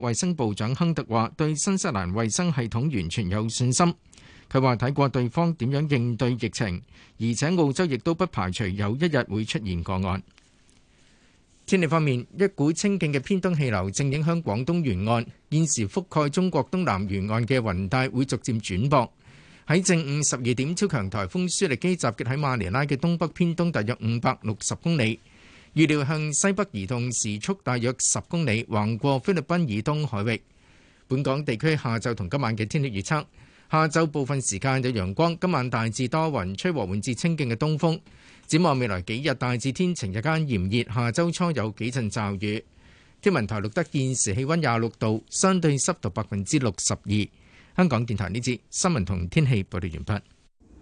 衛生部長亨特話對新西蘭衛生系統完全有信心。佢話睇過對方點樣應對疫情，而且澳洲亦都不排除有一日會出現個案。天氣方面，一股清勁嘅偏東氣流正影響廣東沿岸，現時覆蓋中國東南沿岸嘅雲帶會逐漸轉薄。喺正午12點，超強颱風舒力基集結喺馬尼拉嘅東北偏東大約560公里，預料向西北移動，時速大約10公里，橫過菲律賓以東海域。本港地區下晝同今晚嘅天氣預測：下晝部分時間有陽光，今晚大致多雲，吹和緩至清勁嘅東風。展望未來幾日大致天晴，日間炎熱，下週初有幾陣驟雨。天文台錄得現時氣溫26度，相對濕度62%。香港電台呢節新聞同天氣報道完畢。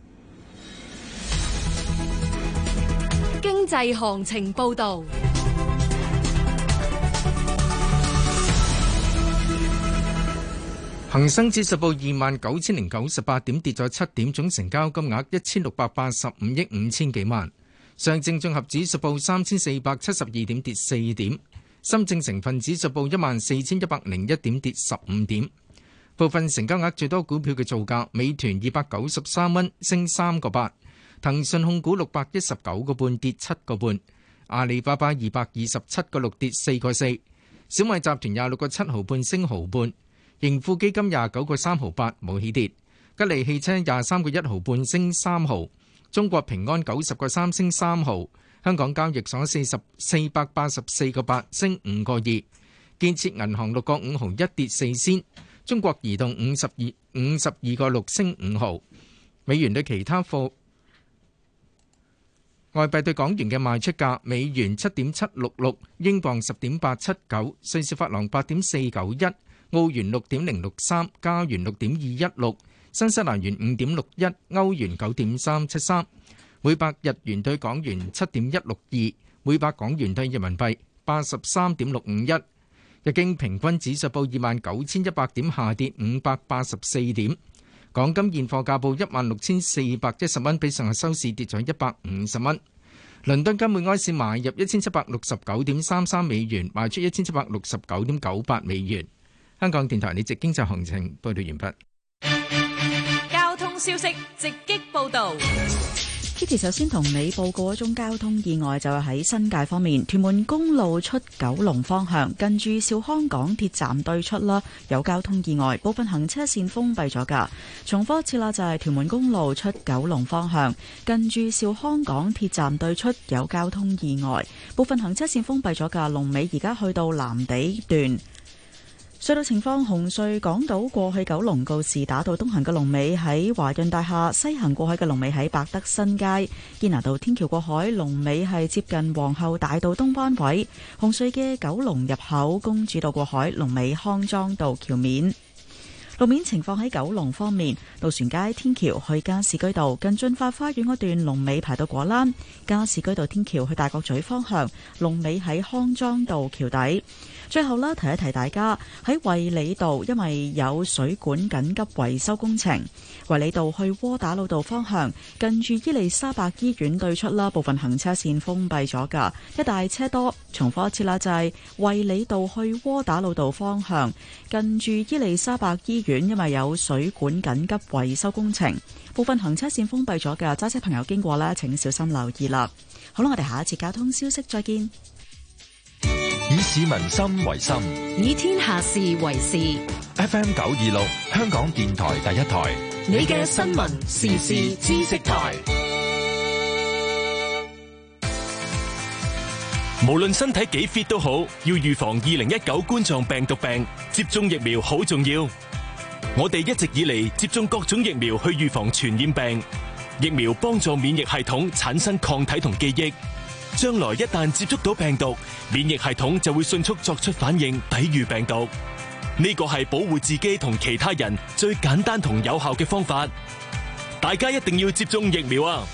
經濟行情報道。 恒生指數報29,098點，跌咗7點，總成交金額1685億5千幾萬。上證綜合指數報3472點，跌4點。深證成分指數報14,101點，跌15點。部分成交額最多股票嘅造價：美團293蚊，升3個8；騰訊控股619個半，跌7個半；阿里巴巴227個6，跌4個4；小米集團26個7毫半，升毫半；盈富基金29個3毫8，冇起跌；吉利汽車23個1毫半，升3毫；中國平安90個3，升3毫；香港交易所484個8，升5個2；建設銀行6個5毫1，跌4仙；中國移動52個6，升5毫。美元對其他貨外幣對港元嘅賣出價：美元7.766，英鎊10.879，瑞士法郎8.491，澳元6.063，加元6.216，新西蘭元5.61，歐元9.373，每百日元對港元7.162，每百港元對人民幣83.651。日經平均指數報29,100點，下跌584點。港金現貨價報16,410蚊，比上日收市跌咗150蚊。倫敦金每安士買入1,769.33美元，賣出1,769.98美元。香港電台呢節經濟行情報道完畢。交通消息直擊報道。 Kitty 首先同你報告一宗交通意外，就係喺新界方面，屯門公路出九龍方向，近住兆康港鐵站對出啦，有交通意外，部分行車線封閉咗㗎。重複一次啦，就係屯門公路出九龍方向，近住兆康港鐵站對出有交通意外，部分行車線封閉咗㗎。龍尾而家去到藍地段。隧道情況：紅隧港島過去九龍告士打道東行嘅龍尾喺華潤大廈，西行過去嘅龍尾喺百德新街；堅拿道天橋過海龍尾係接近皇后大道東彎位。紅隧嘅九龍入口公主道過海龍尾康莊道橋面。路面情況喺九龍方面，渡船街天橋去加士居道近駿發花園嗰段龍尾排到果欄；加士居道天橋去大角咀方向龍尾喺康莊道橋底。最後啦，提一提大家喺衛理道，因為有水管緊急維修工程，衛理道去窩打老道方向近住伊利沙伯醫院對出啦，部分行車線封閉咗㗎，一帶車多。重複一次啦，就係衛理道去窩打老道方向近住伊利沙伯醫院，因為有水管緊急維修工程，部分行車線封閉咗㗎，揸車朋友經過呢，請小心留意啦。好啦，我哋下一節交通消息再見。 以市民心為心， 以天下事為事。 FM 926，香港電台第一台， 你嘅新聞時事知識台。 無論身體幾 fit 都好，要預防2019冠狀病毒病，接種疫苗好重要。我哋一直以嚟接種各種疫苗去預防傳染病，疫苗幫助免疫系統產生抗體同記憶。將來一旦接觸到病毒，免疫系統就會迅速作出反應，抵禦病毒。呢個係保護自己同其他人最簡單同有效嘅方法。大家一定要接種疫苗啊！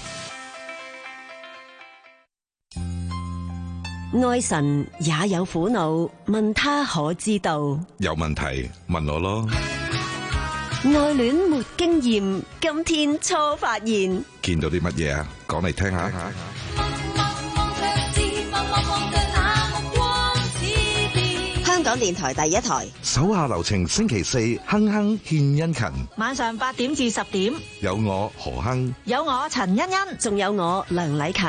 愛神也有苦惱，問他可知道？ 有問題問我咯。 愛戀沒經驗，今天初發現。 見到啲乜嘢啊？講嚟聽下。 香港電台第一台。 手下留情，星期四亨亨獻殷勤， 晚上8點至10點， 有我何亨， 有我陳欣欣， 仲有我梁禮勤。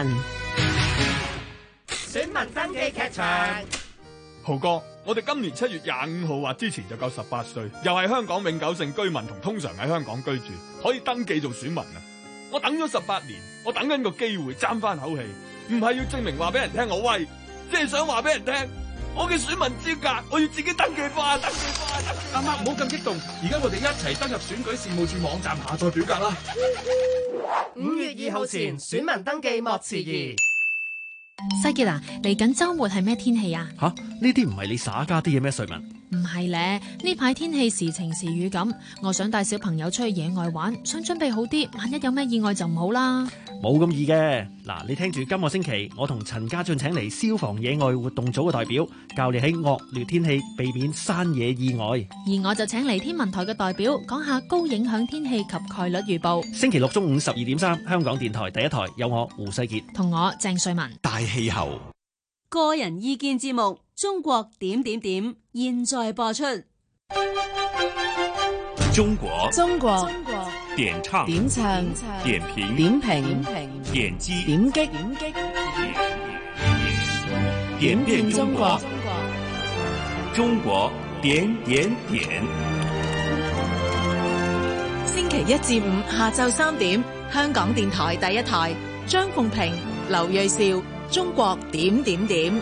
選民登記劇場，豪哥，我哋今年7月25號或之前就夠18歲，又係香港永久性居民同通常喺香港居住，可以登記做選民啊！我等咗18年，我等緊個機會爭翻口氣，唔係要證明話俾人聽我威，即係想話俾人聽我嘅選民資格，我要自己登記翻。 啱啱唔好咁激動，而家我哋一齊登入選舉事務處網站下載表格啦。 5月2號前選民登記莫遲疑。 世傑啊，嚟緊週末係咩天氣啊？ 吓，呢啲唔係你耍家啲嘢咩？瑞文， 唔係咧，呢排天氣時晴時雨咁，我想帶小朋友出去野外玩，想準備好啲，萬一有咩意外就唔好啦。 冇咁易嘅。嗱，你聽住今個星期，我同陳家俊請嚟消防野外活動組嘅代表，教你喺惡劣天氣避免山野意外。 而我就請嚟天文台嘅代表，講下高影響天氣及概率預報。 星期六中午12.3，香港電台第一台有我胡世傑同我鄭瑞文。 大氣候個人意見節目《中國點點點》現在播出。 中國點唱點評點擊點遍中國，中國點點點。 星期1至5下晝3點，香港電台第一台，張鳳平、劉銳紹，中國點點點。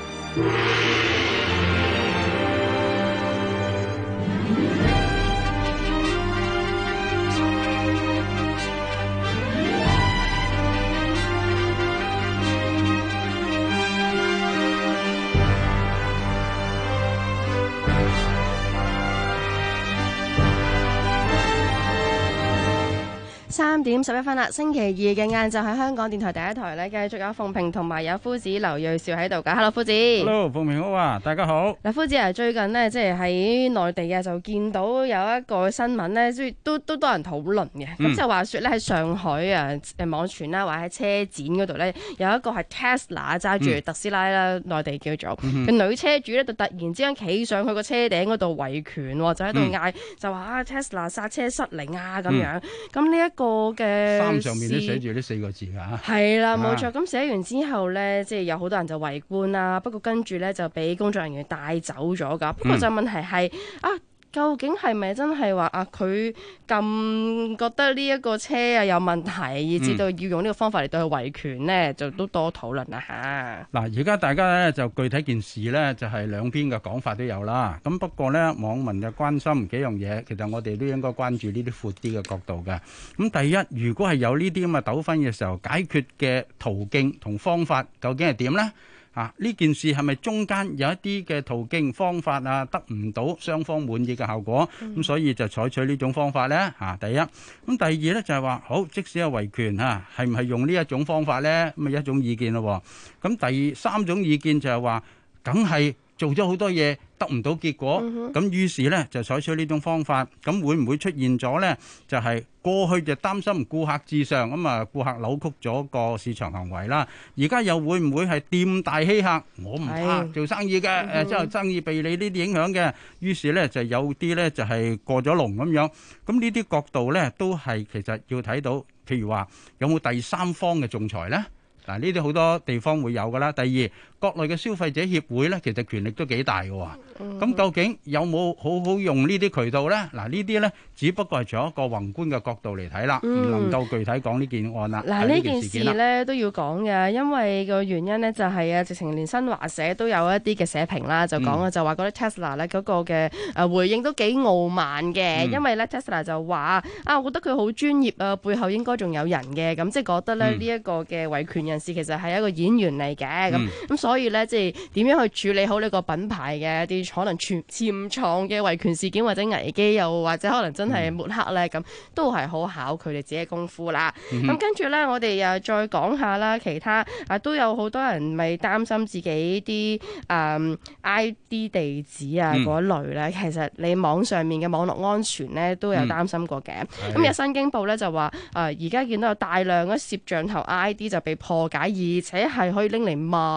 3點11分啦，星期2嘅晏晝喺香港電台第一台咧，繼續有鳳平同埋有夫子劉銳紹喺度噶。Hello， 夫子。 Hello， 鳳平好啊，大家好。 嗱，夫子啊，最近呢，即係喺內地啊，就見到有一個新聞咧，即係都多人討論嘅。咁就話說咧，喺上海啊，網傳啦，或者喺車展嗰度咧，有一個係 Tesla 揸住特斯拉啦，內地叫做嘅女車主咧，就突然之間企上去個車頂嗰度維權，就喺度嗌，就話啊 Tesla 剎車失靈啊咁樣。咁呢一個嘅衫上面都寫住呢4個字㗎。 係啦，冇錯。咁寫完之後咧，即係有好多人就圍觀啦。不過跟住咧就俾工作人員帶走咗㗎。不過就問題係究竟係咪真係話佢咁覺得呢一個車有問題，以至到要用呢個方法嚟對佢維權呢？就都多討論啦嚇。 嗱，而家大家咧就具體件事咧就係兩邊嘅講法都有啦。咁不過咧，網民就關心幾樣嘢，其實我哋都應該關注呢啲闊啲嘅角度嘅。咁第一，如果係有呢啲咁嘅糾紛嘅時候，解決嘅途徑同方法究竟係點呢？呢件事係咪中間有一啲嘅途徑方法得唔到雙方滿意嘅效果？咁所以就採取呢種方法呢？第一，咁第二呢，就係話好，即使係維權係唔係用呢一種方法呢？咁啊一種意見咯。咁第三種意見就係話，梗係做咗好多嘢得唔到結果，咁於是呢就採取呢種方法。咁會唔會出現咗呢？就係過去就擔心顧客至上，咁啊顧客扭曲咗個市場行為啦。而家又會唔會係店大欺客？我唔怕做生意嘅，之後生意被你呢啲影響嘅。於是呢就有啲呢就係過咗龍咁樣。咁呢啲角度呢都係其實要睇到，譬如話有冇第三方嘅仲裁呢？嗱，呢啲好多地方會有噶啦。第二，國內嘅消費者協會咧，其實權力都幾大嘅喎。咁究竟有冇好好用呢啲渠道咧？嗱，呢啲咧只不過係從一個宏觀嘅角度嚟睇啦，唔能夠具體講呢件案啦。 嗱，呢件事咧都要講嘅，因為個原因咧就係直情連新華社都有一啲嘅社評啦，就講就話覺得 Tesla 咧嗰個嘅回應都幾傲慢嘅，因為咧 Tesla 就話我覺得佢好專業啊，背後應該仲有人嘅，咁即係覺得咧呢一個嘅維權人士其實係一個演員嚟嘅，咁所以咧即係點樣去處理好呢個品牌嘅一啲可能潛藏嘅維權事件或者危機，又或者可能真係抹黑咧，咁都係好考佢哋自己嘅功夫啦。咁跟住咧，我哋又再講下啦，其他都有好多人咪擔心自己啲ID 地址嗰類咧，其實你網上面嘅網絡安全咧都有擔心過嘅。咁有新京報咧就話而家見到有大量嘅攝像頭 ID 就被破解，而且係可以拎嚟賣添㗎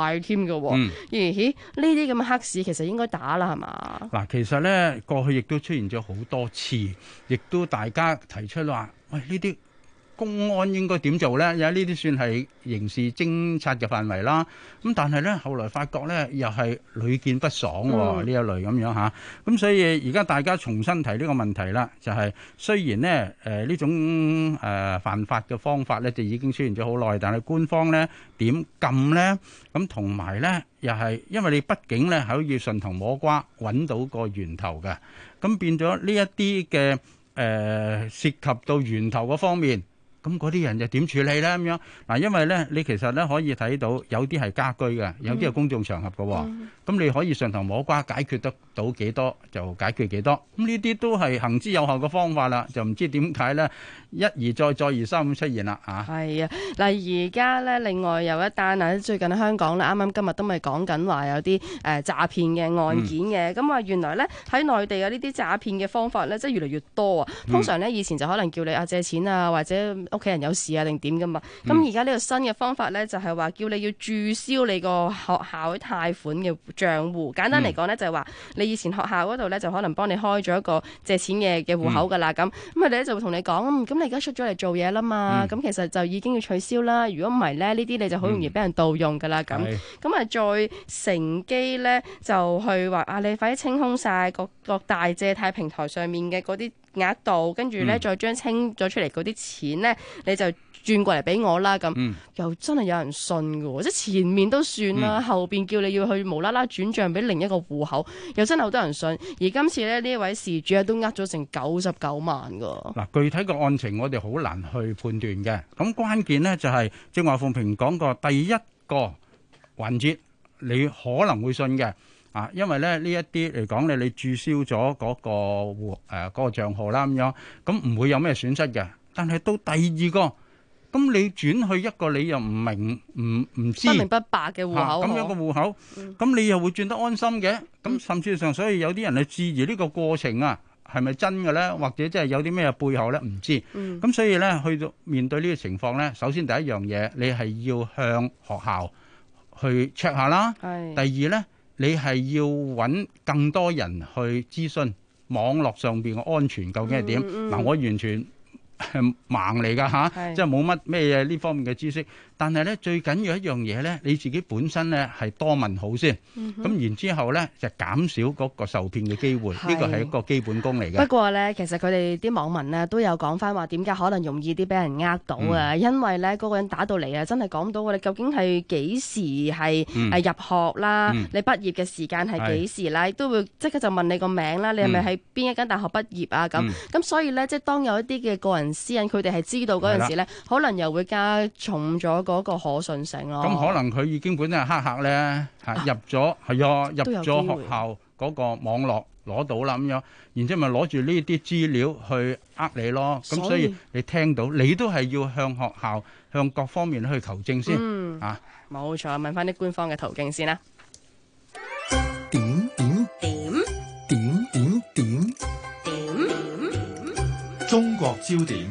喎。咦？呢啲咁嘅黑市其實應該打啦，係嘛？ 嗱，其實咧過去亦都出現咗好多次，亦都大家提出話，喂，呢啲公安應該點做呢？有呢啲算係刑事偵察嘅範圍啦。咁但係呢，後來發覺呢，又係屢見不爽喎，呢一類咁樣嚇。咁所以而家大家重新提呢個問題啦，就係雖然呢呢種犯法嘅方法呢，就已經出現咗好耐，但係官方呢點禁呢？咁同埋呢，又係因為你畢竟呢係可以順藤摸瓜揾到個源頭嘅，咁變咗呢一啲嘅涉及到源頭嗰方面。咁嗰啲人就點處理咧？咁樣嗱，因為咧，你其實咧可以睇到有啲係家居嘅，有啲係公眾場合嘅。咁你可以上頭摸瓜解決得到幾多就解決幾多。咁呢啲都係行之有效嘅方法啦。就唔知點解咧，一而再，再而三咁出現啦嚇。 係啊，嗱而家咧，另外有一單啊，最近喺香港咧，啱啱今日都咪講緊話有啲詐騙嘅案件嘅。咁啊，原來咧喺內地嘅呢啲詐騙嘅方法咧，即係越嚟越多啊。通常咧以前就可能叫你借錢啊，或者屋企人有事啊定點噶嘛。咁而家呢個新嘅方法咧，就係話叫你要註銷你個學校貸款嘅帳戶。簡單嚟講咧，就係話你以前學校嗰度咧，就可能幫你開咗一個借錢嘅戶口噶啦。咁佢哋咧就會同你講，咁你而家出咗嚟做嘢啦嘛，咁其實就已經要取消啦。如果唔係咧，呢啲你就好容易俾人盜用噶啦。咁啊，再乘機咧就去話你快啲清空晒各大借貸平台上面嘅嗰啲額度，跟住咧再將清咗出嚟嗰啲錢咧，你就轉過嚟俾我啦。咁又真係有人信㗎喎，即係前面都算啦，後邊叫你要去無啦啦轉帳俾另一個戶口，又真係好多人信。而今次咧呢一位事主都呃咗成99萬㗎。 嗱，具體個案情我哋好難去判斷嘅。咁關鍵呢就係正話鳳萍講過第一個環節，你可能會信嘅。因為咧呢一啲嚟講咧，你註銷咗嗰個嗰個帳號啦，咁樣咁唔會有咩損失嘅。但係到第二個，咁你轉去一個你又唔明唔知不明不白嘅戶口， 咁樣嘅戶口，咁你又會轉得安心嘅。咁甚至上，所以有啲人係質疑呢個過程啊，係咪真嘅咧？或者即係有啲咩背後咧？唔知。咁所以咧，去到面對呢個情況咧，首先第一樣嘢，你係要向學校去 check 下啦。第二咧，你係要揾更多人去諮詢網絡上邊嘅安全究竟係點？嗱，我完全係盲嚟㗎嚇，即係冇乜咩嘢呢方面嘅知識。但係咧，最緊要一樣嘢咧，你自己本身咧係多問好先，咁然之後咧就減少嗰個受騙嘅機會，呢個係一個基本功嚟嘅。 不過咧，其實佢哋啲網民咧都有講翻話點解可能容易啲俾人呃到啊？因為咧嗰個人打到嚟啊，真係講到我哋究竟係幾時係入學啦？你畢業嘅時間係幾時啦？都會即刻就問你個名啦，你係咪喺邊一間大學畢業啊？咁所以咧，即係當有一啲嘅個人私隱，佢哋係知道嗰陣時咧，可能又會加重咗嗰個可信性咯。 咁可能佢已經本身係黑客咧，入咗入咗學校嗰個網絡攞到啦咁樣，然之後咪攞住呢啲資料去呃你咯。咁所以你聽到你都係要向學校向各方面去求證先。 冇錯，問翻啲官方嘅途徑先啦。 中國焦點。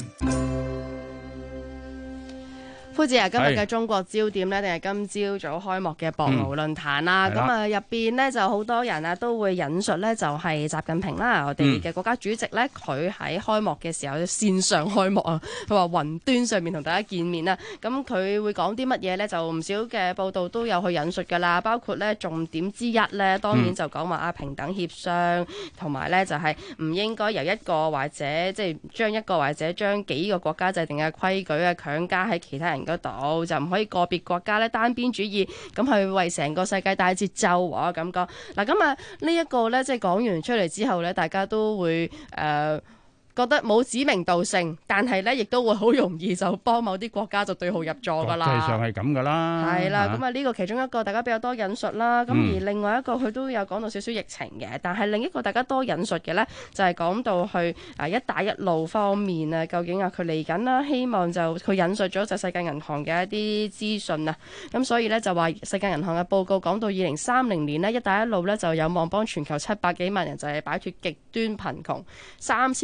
夫子啊，今日嘅中國焦點呢，定係今朝早開幕嘅博鰲論壇啦。咁啊，入邊呢就好多人啊都會引述呢，就係習近平啦，我哋嘅國家主席呢，佢喺開幕嘅時候線上開幕啊，佢話雲端上面同大家見面啦。咁佢會講啲乜嘢呢？就唔少嘅報道都有去引述㗎啦，包括呢重點之一呢，當然就講話平等協商，同埋呢就係唔應該由一個或者即係將一個或者將幾個國家制定嘅規矩啊強加喺其他人嗰度，就唔可以個別國家咧單邊主義咁去為成個世界帶節奏喎咁講。嗱咁啊呢一個咧即係講完出嚟之後咧，大家都會覺得冇指名道姓，但係咧亦都會好容易就幫某啲國家就對號入座㗎啦。 國際上係咁㗎啦。 係啦，咁啊呢個其中一個大家比較多引述啦。咁而另外一個佢都有講到少少疫情嘅，但係另一個大家多引述嘅咧就係講到去一帶一路方面啊，究竟佢嚟緊啦，希望就佢引述咗就世界銀行嘅一啲資訊啊。咁所以咧就話世界銀行嘅報告講到2030年呢，一帶一路咧就有望幫全球700幾萬人就係擺脫極端貧窮，3000幾萬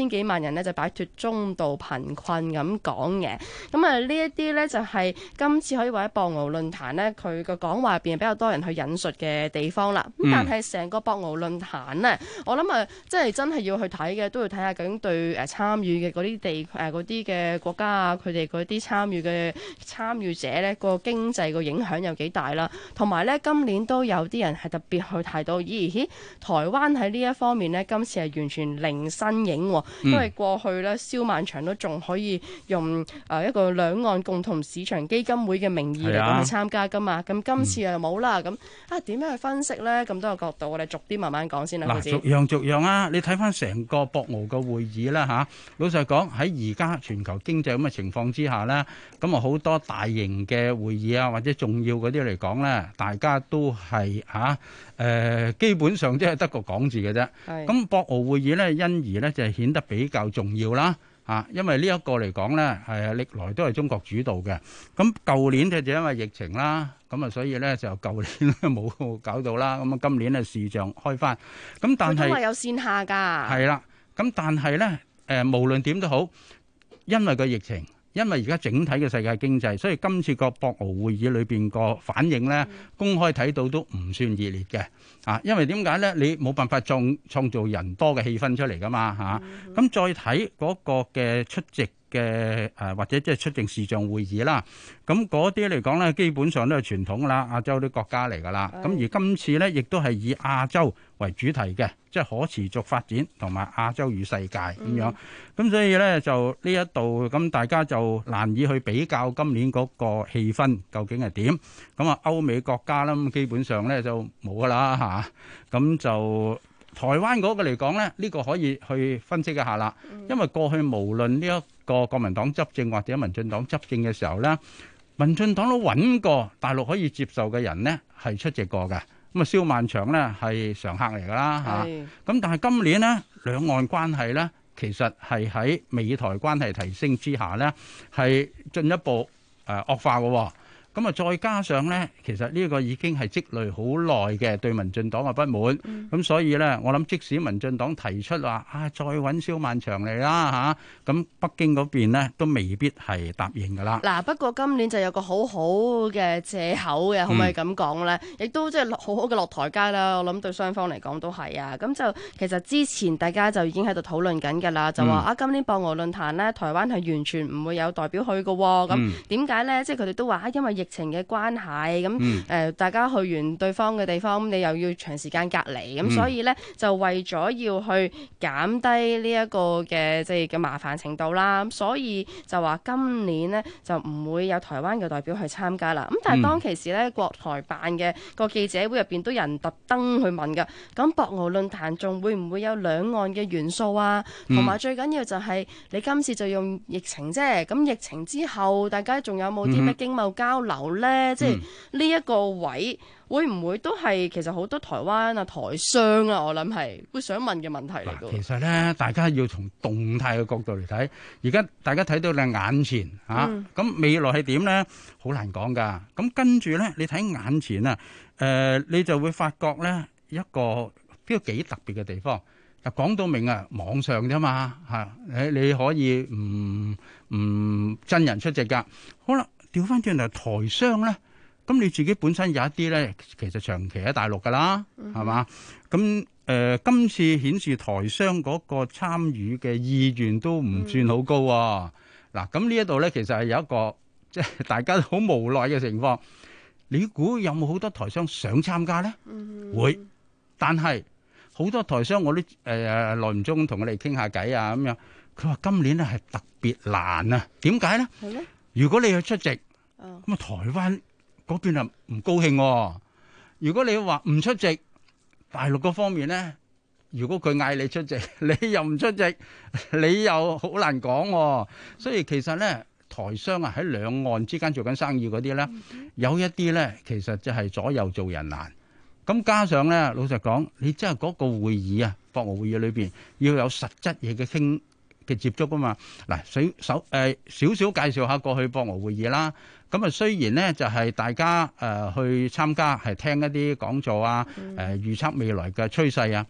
人呢就擺脫中度貧困咁講嘅。咁啊呢一啲呢，就係今次可以話喺博鰲論壇呢，佢個講話入邊比較多人去引述嘅地方啦。咁但係成個博鰲論壇呢，我諗啊，即係真係要去睇嘅，都要睇下究竟對參與嘅嗰啲嗰啲嘅國家啊，佢哋嗰啲參與者呢個經濟個影響有幾大啦。同埋呢，今年都有啲人係特別去提到，咦，台灣喺呢一方面呢，今次係完全零身影喎，因為過去呢，蕭萬長都仲可以用一個兩岸共同市場基金會嘅名義嚟咁去參加噶嘛，咁今次又冇啦，咁點樣去分析呢？咁多個角度，我哋逐啲慢慢講先啦。 嗱，逐樣啊！你睇翻成個博鰲嘅會議啦嚇，老實講喺而家全球經濟咁嘅情況之下呢，咁啊好多大型嘅會議啊或者重要嗰啲嚟講呢，大家都係基本上即係得個講字嘅啫。咁博鰲會議呢，因而呢就係顯得比較重要啦。因為呢一個嚟講呢，係歷來都係中國主導嘅。咁舊年就因為疫情啦，咁啊所以呢就舊年冇搞到啦。咁啊今年呢視像開翻。咁但係佢都話有線下㗎。係啦。咁但係呢，無論點都好，因為個疫情，因為而家整體嘅世界經濟，所以今次個博鰲會議裏邊個反應呢，公開睇到都唔算熱烈嘅。因為點解呢？你冇辦法創造人多嘅氣氛出嚟噶嘛嚇。咁再睇嗰個嘅出席嘅或者即係出席視像會議啦。咁嗰啲嚟講呢，基本上都係傳統啦，亞洲啲國家嚟噶啦。咁而今次呢，亦都係以亞洲為主題嘅，即係可持續發展同埋亞洲與世界咁樣。咁所以呢，就呢一度咁大家就難以去比較今年嗰個氣氛究竟係點。咁啊歐美國家啦，咁基本上呢就冇噶啦嚇。咁就台灣嗰個嚟講呢，呢個可以去分析一下啦。因為過去無論呢一個國民黨執政或者民進黨執政嘅時候呢，民進黨都揾過大陸可以接受嘅人呢係出席過嘅。咁啊蕭萬長呢係常客嚟㗎啦嚇。咁但係今年呢，兩岸關係呢，其實係喺美台關係提升之下呢，係進一步惡化嘅。咁啊，再加上咧，其實呢個已經係積累好耐嘅對民進黨嘅不滿。咁所以咧，我諗即使民進黨提出話再揾蕭萬長嚟啦嚇，咁北京嗰邊咧都未必係答應㗎啦。 嗱，不過今年就有個好好嘅藉口嘅，可唔可以咁講咧？亦都即係好好嘅落台階啦。我諗對雙方嚟講都係啊。咁就其實之前大家就已經喺度討論緊㗎啦，就話今年博鰲論壇咧，台灣係完全唔會有代表去嘅喎。咁點解咧？即係佢哋都話因為疫情嘅關係，咁大家去完對方嘅地方，你又要長時間隔離，咁所以呢，就為咗要去減低呢一個嘅即係嘅麻煩程度啦，咁所以就話今年呢，就唔會有台灣嘅代表去參加啦。咁但係當其時呢，國台辦嘅個記者會入邊都有人特登去問㗎，咁博鰲論壇仲會唔會有兩岸嘅元素啊？同埋最緊要就係你今次就用疫情啫，咁疫情之後大家仲有冇啲咩經貿交流呢？即係呢一個位會唔會都係其實好多台灣啊、台商啊，我諗係會想問嘅問題嚟嘅。 其實咧，大家要從動態嘅角度嚟睇，而家大家睇到你眼前嚇，咁未來係點咧？好難講㗎。咁跟住咧，你睇眼前啊，你就會發覺咧一個比較幾特別嘅地方。嗱，講到明啊，網上啫嘛嚇，你可以唔真人出席㗎。好啦。調翻轉嚟台商咧，咁你自己本身有一啲咧，其實長期喺大陸噶啦，係嘛？咁今次顯示台商嗰個參與嘅意願都唔算好高喎。嗱，咁呢一度咧，其實係有一個即係大家好無奈嘅情況。你估有冇好多台商想參加咧？會，但係好多台商我都耐唔中同佢哋傾下偈啊咁樣。佢話今年咧係特別難啊，點解咧？係咧？如果你去出席，咁啊台灣嗰邊啊唔高興喎。如果你話唔出席，大陸嗰方面咧，如果佢嗌你出席，你又唔出席，你又好難講喎。所以其實咧，台商啊喺兩岸之間做緊生意嗰啲咧，有一啲咧其實就係左右做人難。咁加上咧，老實講，你真係嗰個會議啊，博鰲會議裏邊要有實質嘢嘅傾嘅接觸啊嘛。嗱，少少介紹下過去博鰲會議啦。咁啊，雖然咧就係大家去參加係聽一啲講座啊，預測未來嘅趨勢啊。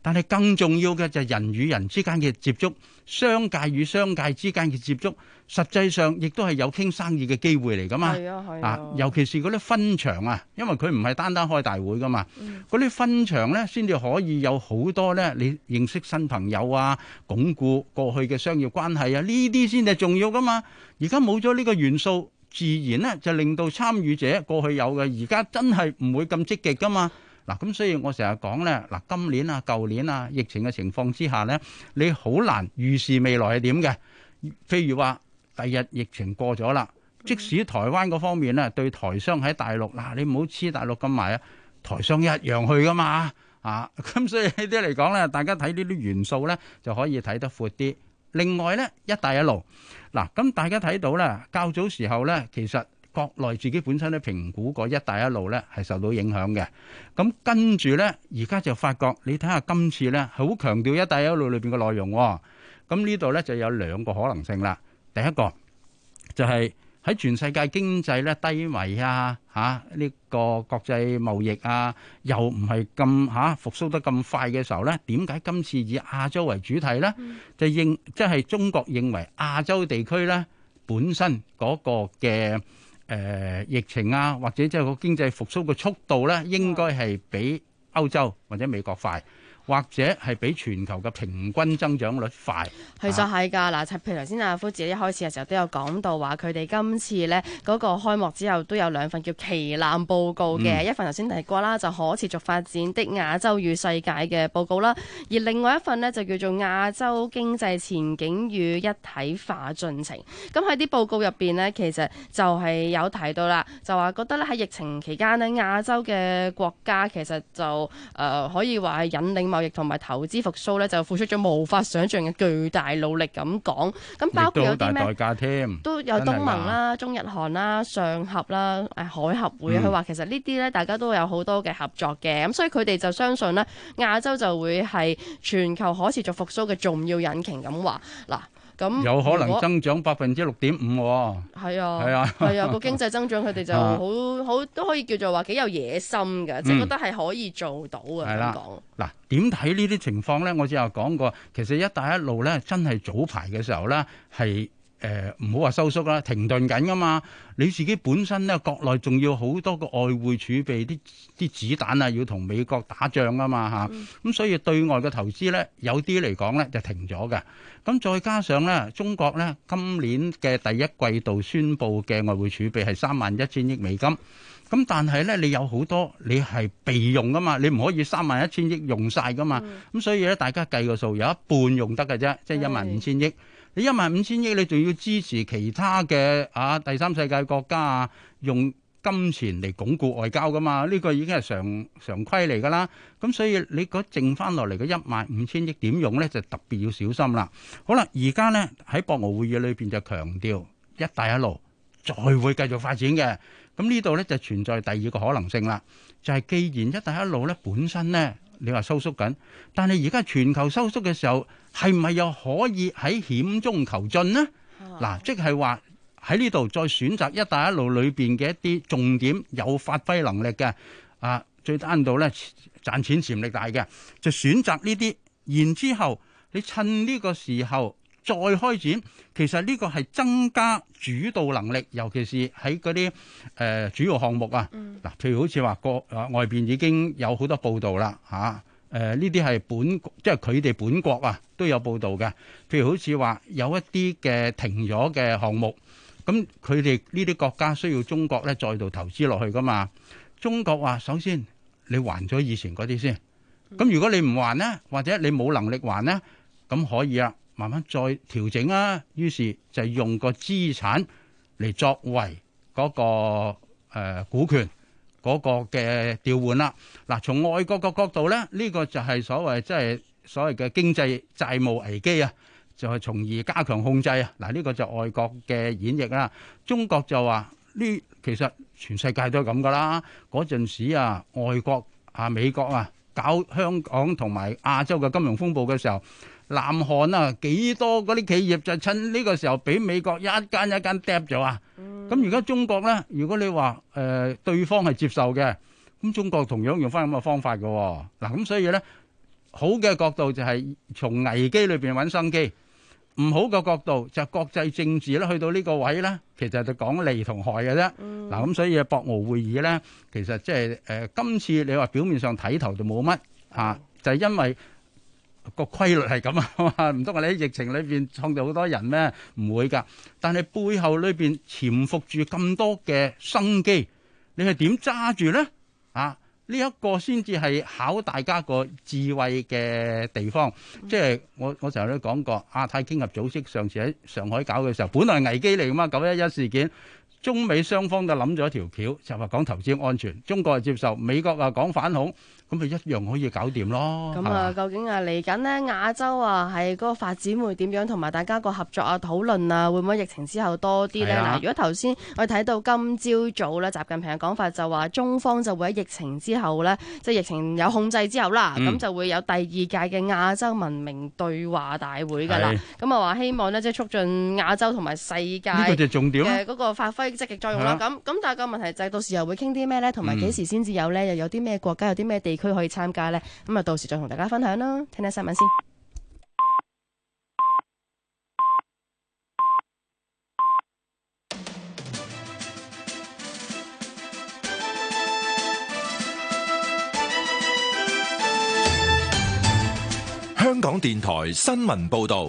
但係更重要嘅就係人與人之間嘅接觸，商界與商界之間嘅接觸，實際上亦都係有傾生意嘅機會嚟噶嘛。尤其是嗰啲分場啊，因為佢唔係單單開大會噶嘛，嗰啲分場咧先至可以有好多咧，你認識新朋友啊，鞏固過去嘅商業關係啊，呢啲先係重要噶嘛。而家冇咗呢個元素，自然咧就令到參與者過去有嘅，而家真係唔會咁積極噶嘛。嗱，咁所以我成日講咧，嗱，今年啊、舊年啊，疫情嘅情況之下咧，你好難預視未來係點嘅。譬如話，第日疫情過咗啦，即使台灣嗰方面咧對台商喺大陸，嗱，你唔好黐大陸咁埋啊，台商一樣去噶嘛，咁所以呢啲嚟講咧，大家睇呢啲元素咧就可以睇得闊啲。另外咧，一帶一路，嗱，咁大家睇到咧，較早時候咧，其實國內自己本身咧評估過一帶一路咧係受到影響嘅，咁跟住咧而家就發覺，你睇下今次咧好強調一帶一路裏邊嘅內容喎，咁呢度咧就有兩個可能性啦。第一個就係喺全世界經濟咧低迷啊，呢個國際貿易啊又唔係咁復甦得咁快嘅時候咧，點解今次以亞洲為主題咧？就即係中國認為亞洲地區咧本身嗰個嘅疫情啊，或者即係個經濟復甦嘅速度咧，應該係比歐洲或者美國快，或者係比全球嘅平均增長率快。 其實係㗎，嗱，譬如頭先阿夫子一開始嘅時候都有講到話，佢哋今次咧嗰個開幕之後都有兩份叫旗艦報告嘅，一份頭先提過啦，就可持續發展的亞洲與世界嘅報告啦，而另外一份呢，就叫做亞洲經濟前景與一體化進程。咁喺啲報告入邊呢，其實就係有提到啦，就話覺得咧喺疫情期間呢，亞洲嘅國家其實就可以話係引領貿易同埋投資復甦咧，就付出咗無法想像嘅巨大努力咁講。咁包括有啲咩？ 代價添， 都有東盟啦、中日韓啦、上合啦、海合會。佢話其實呢啲咧，大家都有好多嘅合作嘅。咁所以佢哋就相信咧，亞洲就會係全球可持續復甦嘅重要引擎咁話嗱。咁有可能增長6.5%喎。係啊，個經濟增長佢哋就好都可以叫做話幾有野心嘅，即係覺得係可以做到嘅咁講。 嗱，點睇呢啲情況咧？我之前講過，其實一帶一路咧真係早排嘅時候咧係唔好話收縮啦，停頓緊噶嘛。你自己本身咧國內仲要好多個外匯儲備，啲子彈啊要同美國打仗啊嘛咁所以對外嘅投資咧有啲嚟講咧就停咗嘅。咁再加上咧中國咧今年嘅第一季度宣布嘅外匯儲備係31,000億美金。咁但係咧你有好多你係備用噶嘛，你唔可以31,000億用晒噶嘛。咁所以咧大家計個數，有一半用得嘅啫，即係15,000億。你15,000億，你仲要支持其他嘅第三世界國家啊，用金錢嚟鞏固外交噶嘛？呢個已經係常規嚟噶啦。咁所以你嗰剩翻落嚟嘅15,000億點用咧，就特別要小心啦。好啦，而家咧喺博鰲會議裏邊就強調一帶一路再會繼續發展嘅。咁呢度咧就存在第二個可能性啦，就係既然一帶一路咧本身咧你話收縮緊，但係而家全球收縮嘅時候，係唔係又可以喺險中求進呢？嗱，即係話喺呢度再選擇一帶一路裏邊嘅一啲重點有發揮能力嘅最單到咧賺錢潛力大嘅，就選擇呢啲，然之後你趁呢個時候再開展，其實呢個係增加主導能力，尤其是喺嗰啲主要項目啊。嗱，譬如好似話外邊已經有好多報道啦呢啲係即係佢哋本國啊都有報道嘅。譬如好似話有一啲嘅停咗嘅項目，咁佢哋呢啲國家需要中國咧再度投資落去噶嘛。中國話首先你還咗以前嗰啲先，咁如果你唔還呢，或者你冇能力還呢，咁可以啊慢慢再調整啊。於是就用個資產嚟作為嗰個股權嗰個嘅調換啦。嗱，從外國嘅角度咧，呢個就係所謂嘅經濟債務危機啊，就係從而加強控制啊。嗱，呢個就外國嘅演繹啦。中國就話呢，其實全世界都係咁噶啦。嗰陣時啊，外國美國搞香港同埋亞洲嘅金融風暴嘅時候，南韓幾多嗰啲企業就趁呢個時候俾美國一間一間揼咗啊！咁而家中國咧，如果你話對方係接受嘅，咁中國同樣用翻咁嘅方法嘅嗱，咁所以咧好嘅角度就係從危機裏邊揾生機，唔好嘅角度就係國際政治咧，去到呢個位咧，其實就講利同害嘅啫。嗱咁所以博鰲會議咧，其實即係今次你話表面上睇頭就冇乜嚇，就係因為個規律係咁啊嘛，唔通我哋喺疫情裏邊創造好多人咩？唔會㗎，但係背後裏邊潛伏住咁多嘅生機，你係點揸住咧？啊！呢一個先至係考大家個智慧嘅地方，即係我成日都講過，亞太經合組織上次喺上海搞嘅時候，本來係危機嚟㗎嘛，911事件，中美雙方都諗咗一條橋，就話講投資安全，中國係接受，美國啊講反恐，咁咪一樣可以搞掂咯。 咁啊，究竟嚟緊呢亞洲係嗰個發展會點樣，同埋大家個合作討論會唔會疫情之後多啲呢？嗱，如果頭先我哋睇到今朝早咧，習近平嘅講法就話，中方就會喺疫情之後呢，即係疫情有控制之後啦，咁就會有第二屆嘅亞洲文明對話大會㗎啦。咁啊話希望呢，即係促進亞洲同埋世界呢個就重點嘅嗰個發揮積極作用啦。咁但係個問題就係到時候會傾啲咩呢？同埋幾時先至有呢？又有啲咩國家有啲咩地區可以參加呢？咁啊，到時再同大家分享啦。聽聽新聞先。 香港電台新聞報道。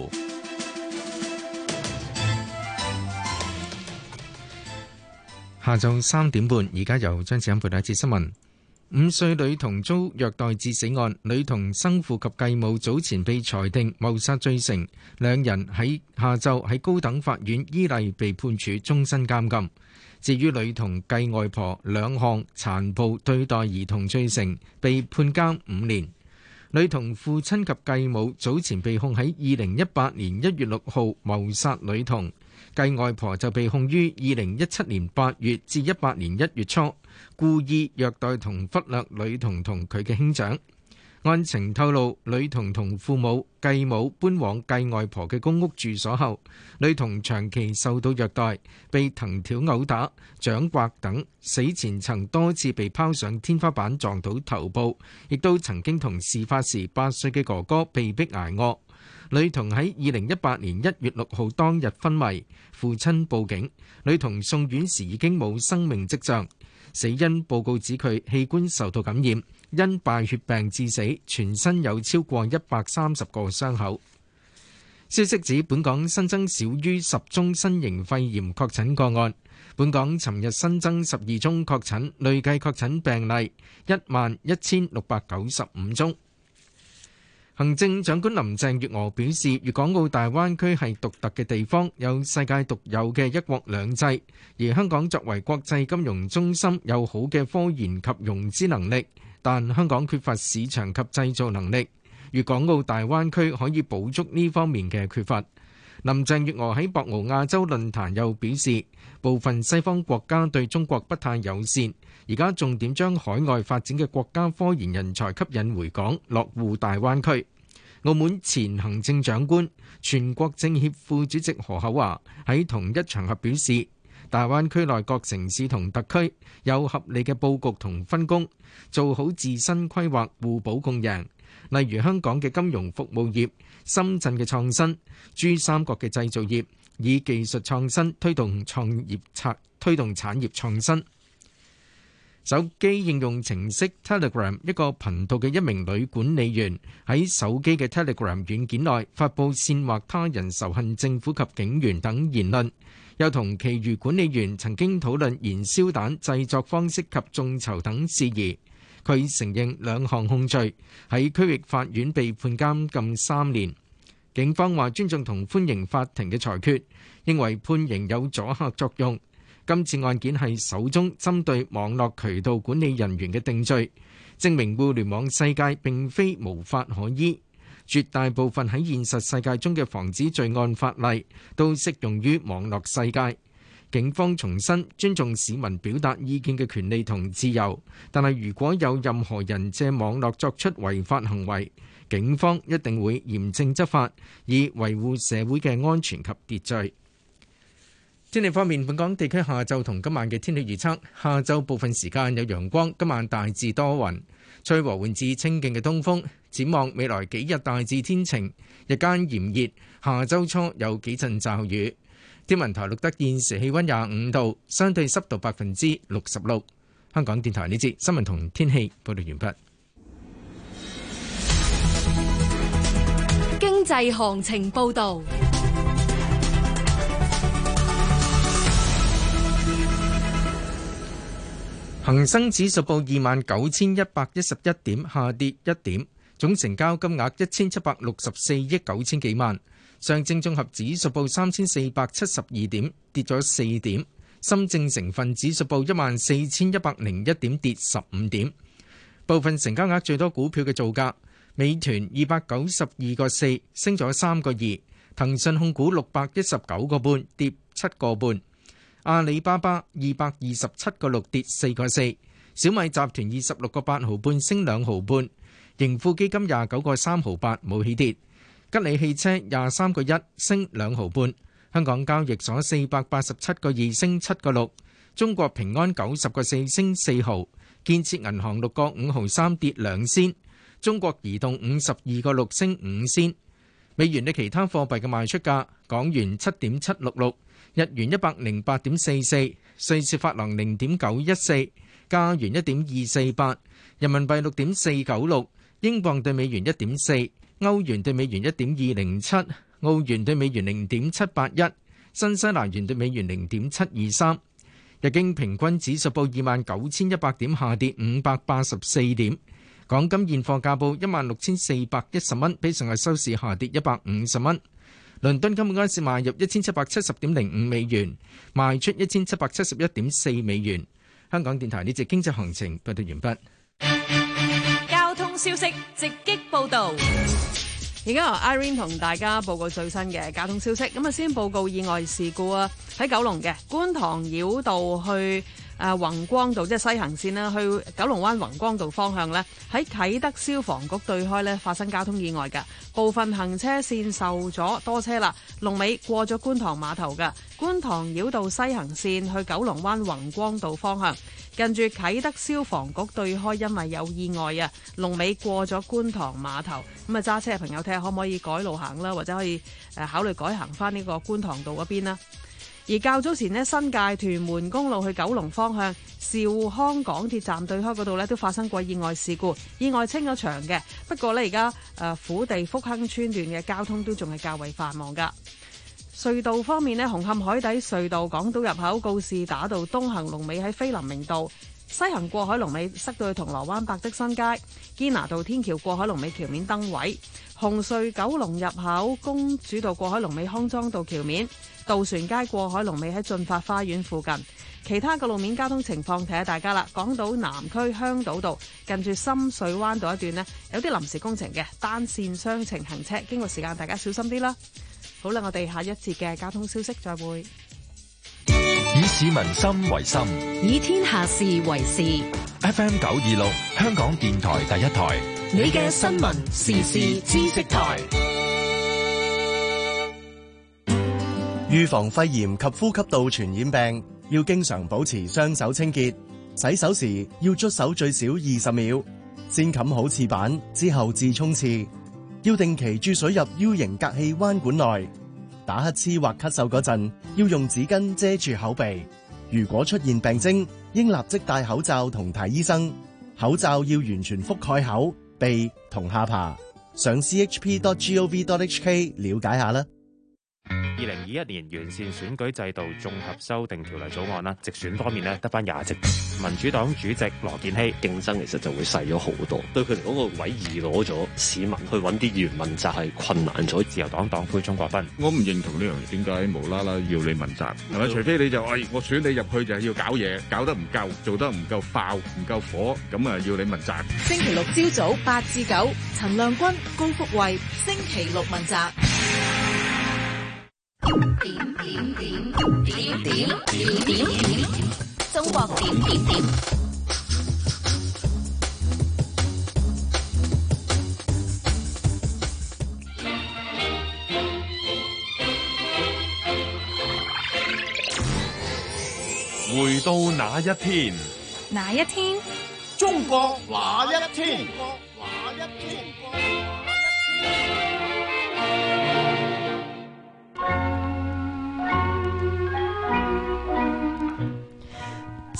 下晝3點半，而家由張子欣報道一節新聞。5歲女童遭虐待致死案，女童生父及繼母早前被裁定謀殺罪成，兩人喺下晝喺高等法院依例被判處終身監禁。至於女童繼外婆兩項殘暴對待兒童罪成，被判監5年。女童父親及繼母早前被控喺2018年1月6號謀殺女童，繼外婆就被控於2017年8月至18年1月初故意虐待同忽略女童同佢嘅兄長。案情透露，女童同父母、繼母搬往繼外婆嘅公屋住所後，女童長期受到虐待，被藤條毆打、掌摑等，死前曾多次被拋上天花板撞到頭部，亦都曾經同事發時8歲嘅哥哥被逼挨餓。女童喺2018年1月6號當日昏迷，父親報警，女童送院時已經冇生命跡象。死因報告指佢器官受到感染，因敗血病致死，全身有超過130個傷口。消息指本港新增少於10宗新型肺炎確診個案。本港尋日新增12宗確診，累計確診病例11,695宗。行政長官林鄭月娥表示，粵港澳大灣區係獨特嘅地方，有世界獨有嘅一國兩制，而香港作為國際金融中心，有好嘅科研及融資能力，但香港缺乏市場及製造能力。粵港澳大灣區可以補足呢方面嘅缺乏。林鄭月娥喺博鰲亞洲論壇又表示，部分西方國家對中國不太友善，而家重點將海外發展嘅國家科研人才吸引回港，落戶大灣區。澳門前行政長官、全國政協副主席何厚華喺同一場合表示，大灣區內各城市同特區有合理嘅佈局同分工，做好自身規劃，互補共贏。例如香港嘅金融服務業、深圳嘅創新、珠三角嘅製造業，以技術創新推動產業創新。手機應用程式 Telegram 一個頻道嘅一名女管理員喺手機嘅 Telegram 軟件內發佈煽惑他人仇恨政府及警員等言論，又同其餘管理員曾經討論燃燒彈製作方式及眾籌等事宜。佢承認兩項控罪，喺區域法院被判監禁3年。警方話尊重同歡迎法庭嘅裁決，認為判刑有阻嚇作用。今次案件係首宗針對網絡渠道管理人員嘅定罪，證明互聯網世界並非無法可依。絕大部分喺現實世界中嘅防止罪案法例都適用於網絡世界。警方重申尊重市民表達意見嘅權利同自由，但係如果有任何人借網絡作出違法行為，警方一定會嚴正執法，以維護社會嘅安全及秩序。天氣方面，本港地區下晝同今晚嘅天氣預測：下晝部分時間有陽光，今晚大致多雲，吹和緩至清勁嘅東風。 展望未來幾日大致天晴，日間炎熱，下週初有幾陣驟雨。天文台錄得現時氣溫25度，相對濕度66%。香港電台呢節新聞同天氣報道完畢。 經濟行情報道。 恒生指數報29,111點，下跌1點，總成交金額1764億9千幾萬。上證綜合指數報3,472點，跌咗4點。深證成分指數報14,101點，跌15點。部分成交額最多股票嘅造價：美團292個4，升咗3個2；騰訊控股619個半，跌7個半；阿里巴巴227個6，跌4個4；小米集團26個8毫半，升2毫半；盈富基金29個3毫8，冇起跌；吉利汽車23個1，升2毫半；香港交易所487個2，升7個6；中國平安90個4，升4毫；建設銀行6個5毫3，跌2仙；中國移動52個6，升5仙。美元對其他貨幣嘅賣出價：港元7.766，日元108.44，瑞士法郎0.914，加元1.248，人民幣6.496，英鎊對美元1.4，歐元對美元1.207，澳元對美元0.781，新西蘭元對美元0.723。日經平均指數報29,100點，下跌584點。港金現貨價報16,410蚊，比上日收市下跌150蚊。倫敦金每盎司賣入1,770.05美元，賣出1,771.4美元。香港電台呢節經濟行情報道完畢。 交通消息直擊報導。 而家由 Irene 同大家報告最新嘅交通消息。咁啊，先報告意外事故啊，喺九龍嘅觀塘繞道去宏光道，即係西行線啦，去九龍灣宏光道方向呢，喺啟德消防局對開呢發生交通意外嘅，部分行車線受阻，多車啦。龍尾過咗觀塘碼頭嘅觀塘繞道西行線去九龍灣宏光道方向，近住啟德消防局對開，因為有意外啊，龍尾過咗觀塘碼頭。咁啊，揸車嘅朋友睇下可唔可以改路行啦，或者可以考慮改行翻呢個觀塘道嗰邊啦。而較早前呢，新界屯門公路去九龍方向兆康港鐵站對開嗰度呢，都發生過意外事故，意外清咗場嘅。不過呢，而家虎地福亨村段嘅交通都仲係較為繁忙噶。隧道方面呢，紅磡海底隧道港島入口告士打道東行龍尾喺菲林明道，西行過海龍尾塞到去銅鑼灣百德新街，堅拿道天橋過海龍尾橋面燈位，紅隧九龍入口公主道過海龍尾康莊道橋面，渡船街過海龍尾喺駿發花園附近。其他嘅路面交通情況睇下大家啦。港島南區香島道近住深水灣道一段呢，有啲臨時工程嘅單線雙程行車，經過時間大家小心啲啦。好啦，我哋下一節嘅交通消息再會。 以市民心為心， 以天下事為事。 FM 926，香港電台第一台， 你嘅新聞時事知識台。 預防肺炎及呼吸道傳染病，要經常保持雙手清潔。洗手時要捽手最少20秒，先冚好廁板之後至沖廁。要定期注水入 U 型隔氣彎管內。打乞嗤或咳嗽嗰陣，要用紙巾遮住口鼻。如果出現病徵，應立即戴口罩同睇醫生。口罩要完全覆蓋口、鼻同下巴。上 chp.gov.hk 了解下啦。 2021年完善選舉制度綜合修訂條例草案啦，直選方面呢得返20席。民主黨主席羅健熙， 競爭其實就會細咗好多，對佢哋嗰個位移攞咗，市民去揾啲議員問責係困難咗。 自由黨黨魁鍾國斌， 我唔認同呢樣嘢，點解無啦啦要你問責？係咪？除非你就我選你入去就係要搞嘢，搞得唔夠，做得唔夠爆，唔夠火，咁啊要你問責。 星期六朝早8至9，陳亮君、高福慧，星期六問責。點，中國點。 回到那一天， 哪一天？ 中國哪一天？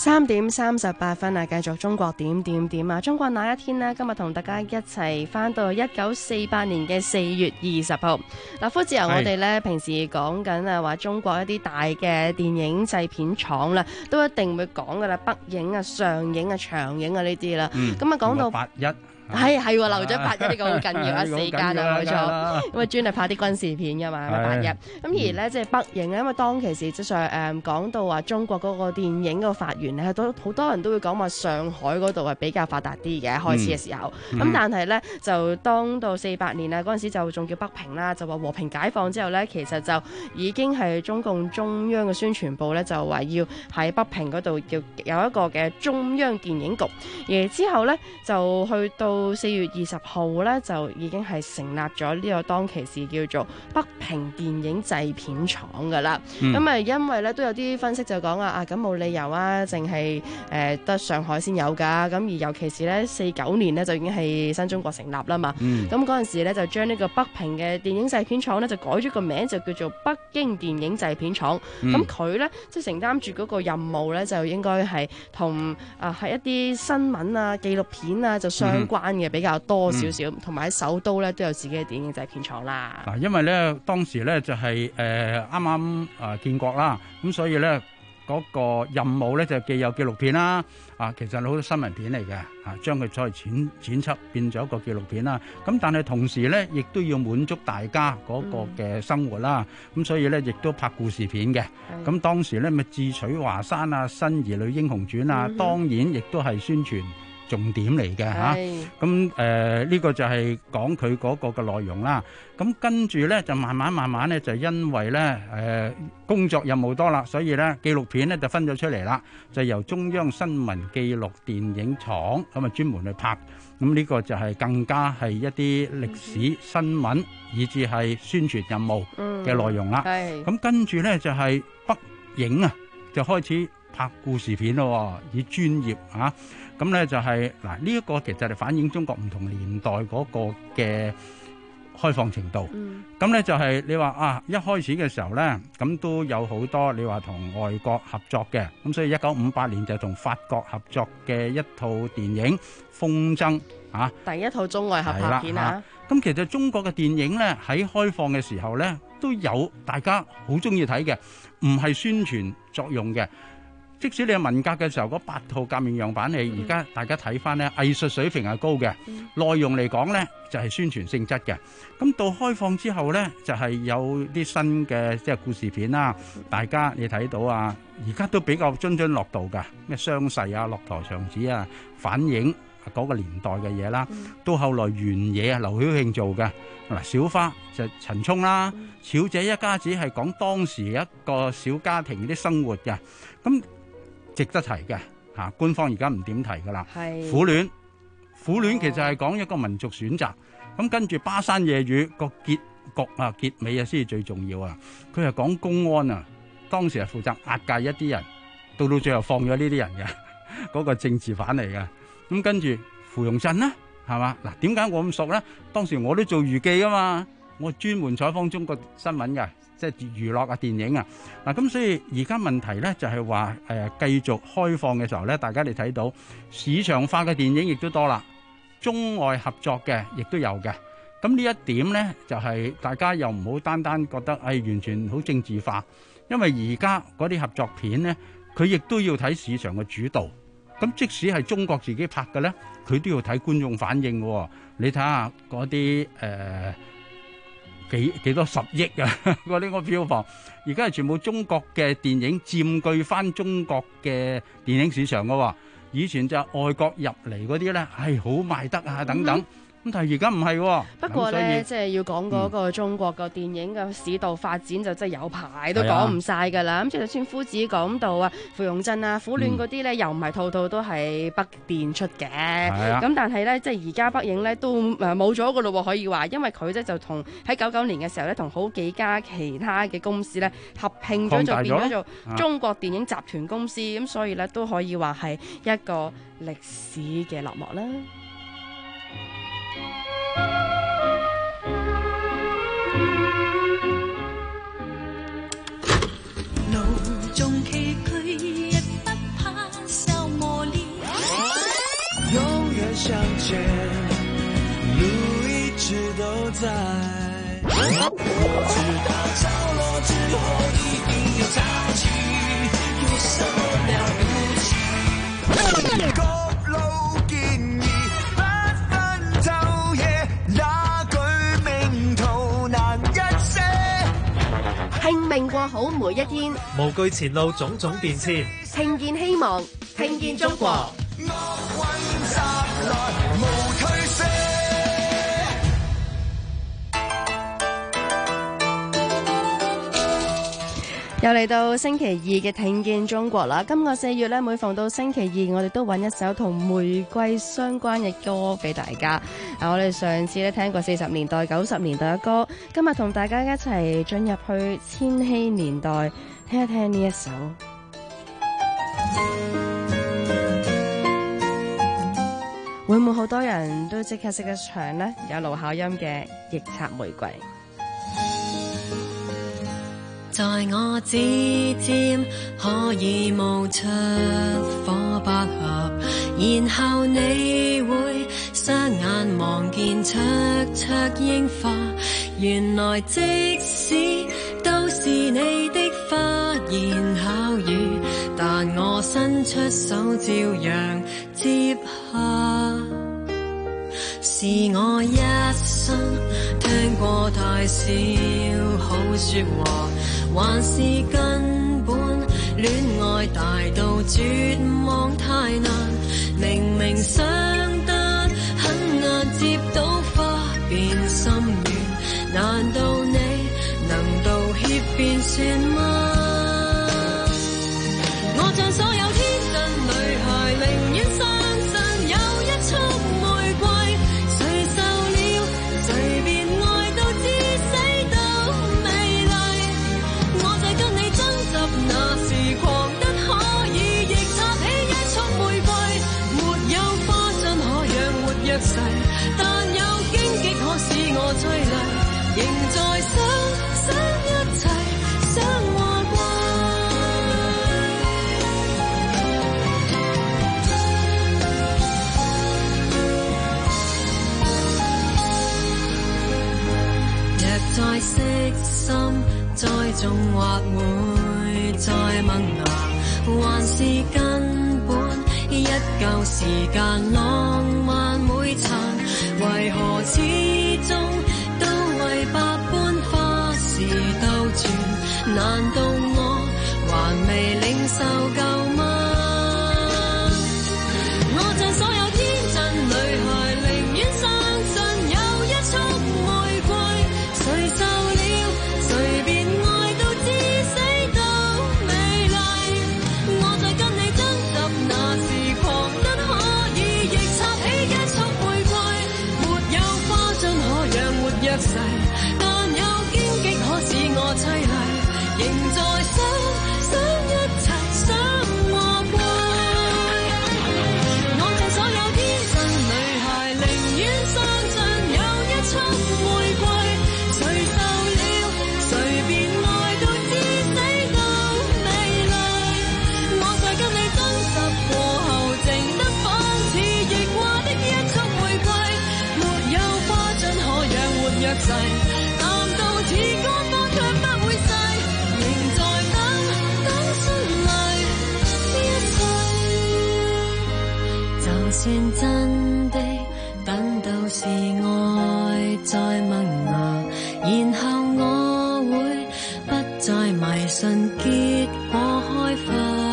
3:38啊，繼續中國點點點啊！中國那一天呢？今日同大家一齊翻到1948年嘅4月20號。嗱，夫子由我哋咧平時講緊啊，話中國一啲大嘅電影製片廠啦，都一定會講噶啦，北影啊、上影啊、長影啊呢啲啦。咁啊講到 81。 係留咗81呢個好緊要啊，4間啊冇錯，因為專係拍啲軍事片噶嘛，81。咁而咧即係北影咧，因為當其時即係講到話中國嗰個電影個發源咧，都好多人都會講話上海嗰度係比較發達啲嘅開始嘅時候。咁但係咧就當到48年啊嗰陣時就仲叫北平啦，就話和平解放之後咧，其實就已經係中共中央嘅宣傳部咧就話要喺北平嗰度叫有一個嘅中央電影局，而之後咧就去到4月20號咧，就已經係成立咗呢個當其時叫做北平電影製片廠噶啦。咁因為咧都有啲分析就講咁冇理由啊，淨係得上海先有噶。咁而尤其是咧49年咧就已經係新中國成立啦嘛。咁嗰陣時咧就將呢個北平嘅電影製片廠咧就改咗個名，就叫做北京電影製片廠。咁佢咧即係承擔住嗰個任務咧，就應該係同係一啲新聞啊、紀錄片啊就相關嘅比較多少少，同埋喺首都咧都有自己嘅電影製片廠啦。 嗱，因為咧當時咧就係啱啱建國啦，咁所以咧嗰個任務咧就既有紀錄片啦，其實好多新聞片嚟嘅，將佢再剪輯變咗一個紀錄片啦。咁但係同時咧，亦都要滿足大家嗰個嘅生活啦。咁所以咧，亦都拍故事片嘅。咁當時咧咪智取華山啊、新兒女英雄傳啊，當然亦都係宣傳重點嚟嘅嚇。咁呢個就係講佢嗰個嘅內容啦。咁跟住咧就慢慢咧就因為咧工作任務多啦，所以咧紀錄片咧就分咗出嚟啦，就由中央新聞記錄電影廠咁啊專門去拍。咁呢個就係更加係一啲歷史新聞以至係宣傳任務嘅內容啦。咁跟住咧就係北影啊，就開始拍故事片咯，以專業嚇。咁咧就係嗱，呢一個其實係反映中國唔同年代嗰個嘅開放程度。咁咧就係你話一開始嘅時候咧，咁都有好多你話同外國合作嘅。咁所以1958年就同法國合作嘅一套電影《風箏》 第一套中外合拍片啊。 咁其實中國嘅電影咧喺開放嘅時候咧，都有大家好中意睇嘅，唔係宣傳作用嘅。即使你係文革嘅時候嗰8套革命樣板戲，而家大家睇翻咧，藝術水平係高嘅，內容嚟講咧就係宣傳性質嘅。咁到開放之後咧，就係有啲新嘅即係故事片啦。大家你睇到啊，而家都比較津津樂道㗎，咩傷逝啊、駱駝祥子啊，反映嗰個年代嘅嘢啦。到後來原野啊，劉曉慶做嘅嗱，小花就陳沖啦，小姐一家子係講當時一個小家庭啲生活嘅，咁值得提嘅嚇，官方而家唔點提噶啦。苦戀其實係講一個民族選擇，咁跟住巴山夜雨個結局啊，結尾啊先至最重要啊。佢係講公安啊，當時係負責押解一啲人，到最後放咗呢啲人嘅嗰個政治犯嚟嘅。咁跟住芙蓉鎮啦，係嘛嗱？點解我咁熟咧？當時我都做娛記噶嘛，我專門採訪中國新聞嘅。即係娛樂啊、電影啊，嗱咁所以而家問題咧就係話繼續開放嘅時候咧，大家你睇到市場化嘅電影亦都多啦，中外合作嘅亦都有嘅。咁呢一點咧就係大家又唔好單單覺得完全好政治化，因為而家嗰啲合作片咧，佢亦都要睇市場嘅主導。咁即使係中國自己拍嘅咧，佢都要睇觀眾反應嘅。你睇下嗰啲幾多10億啊！嗰啲個票房，而家係全部中國嘅電影佔據翻中國嘅電影市場嘅喎。以前就外國入嚟嗰啲咧，係好賣得啊等等。咁但係而家唔係喎。 不過咧，即係要講嗰個中國個電影嘅市道發展就真係有排都講唔晒㗎啦。咁即係就算夫子講到啊，芙蓉鎮啊、苦戀嗰啲咧，又唔係套套都係北電出嘅。咁但係咧，即係而家北影咧都冇咗㗎咯喎，可以話，因為佢咧就同喺99年嘅時候咧，同好幾家其他嘅公司咧合併咗，就變咗做中國電影集團公司。咁所以咧都可以話係一個歷史嘅落幕啦。 路縱崎嶇，亦不怕。 拼命過好每一天， 無懼前路種種變遷， 聽見希望，聽見中國。又嚟到星期二嘅聽見中國啦！今個4月咧，每逢到星期二，我哋都揾一首同玫瑰相關嘅歌俾大家。我哋上次咧聽過40年代、90年代嘅歌，今日同大家一齊進入去千禧年代，聽一聽呢一首。會唔會好多人都即刻識得唱呢？有盧巧音嘅《逆插玫瑰》。 在我指尖可以冒出火百合，然後你會雙眼望見灼灼櫻花。原來即使都是你的花言巧語，但我伸出手照樣接下。是我一生聽過太少好說話，還是根本戀愛大到絕望太難？明明想得很難接到花變心願，難道你能道歉便算嗎？我像所有天真女孩，寧願相信有一束玫瑰，誰受了隨便愛到至死都美麗。我在跟你爭執那時狂得可以逆插起一束玫瑰，沒有花樽可讓活躍逝，但有荊棘可使我催淚，仍在想一齊想和歸。若再悉心栽種，或會再萌芽，還是根本一舊時間浪漫會殘？為何始終都為百般花事兜轉？難道我還未領受夠嗎？我像所有天真女孩，寧願相信有一束玫瑰，誰受了隨便愛到至死都美麗。我在跟你爭執那時狂得可以逆插起一束玫瑰，沒有花樽可讓活躍逝，但有荊棘可使我凄厲，仍在想一齊想和歸。我像所有天真女孩，寧願相信有一束玫瑰，誰受了隨便愛到至死都美麗。我在跟你爭執過後，靜得仿似逆話的一束玫瑰，沒有花樽可讓活躍逝，淡到似乾花卻不會逝，仍在等春麗一切。就算真的等到是愛在萌芽，然後我會不再迷信結果開花。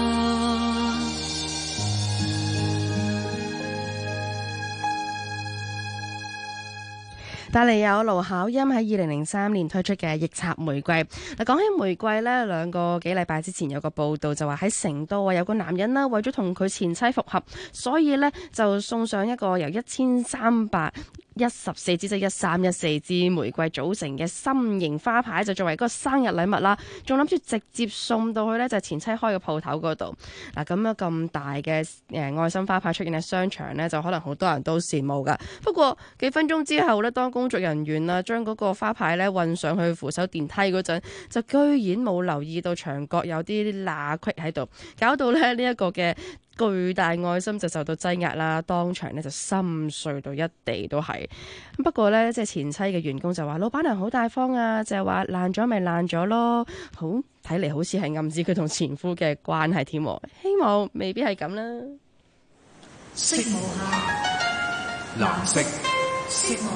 帶嚟有盧巧音喺2003年推出嘅《逆插玫瑰》。嗱，講起玫瑰呢，兩個幾禮拜之前有個報道就話喺成都有個男人啦，為咗同佢前妻復合，所以呢就送上一個由1314支即係1314支玫瑰組成嘅心形花牌，就作為嗰個生日禮物啦。仲諗住直接送到去呢就前妻開嘅鋪頭嗰度。嗱，咁樣咁大嘅愛心花牌出現喺商場呢，就可能好多人都羨慕噶。不過幾分鐘之後呢，當工作人員啊將嗰個花牌呢運上去扶手電梯嗰陣，就居然冇留意到牆角有啲罅隙喺度，搞到呢一個嘅巨大愛心就受到擠壓啦，當場呢就心碎到一地都係。不過呢，即係前妻嘅員工就話：老闆娘好大方啊，就係話爛咗咪爛咗咯。好，睇嚟好似係暗示佢同前夫嘅關係添，希望未必係咁啦。 色無暇，藍色，色無暇，藍地球。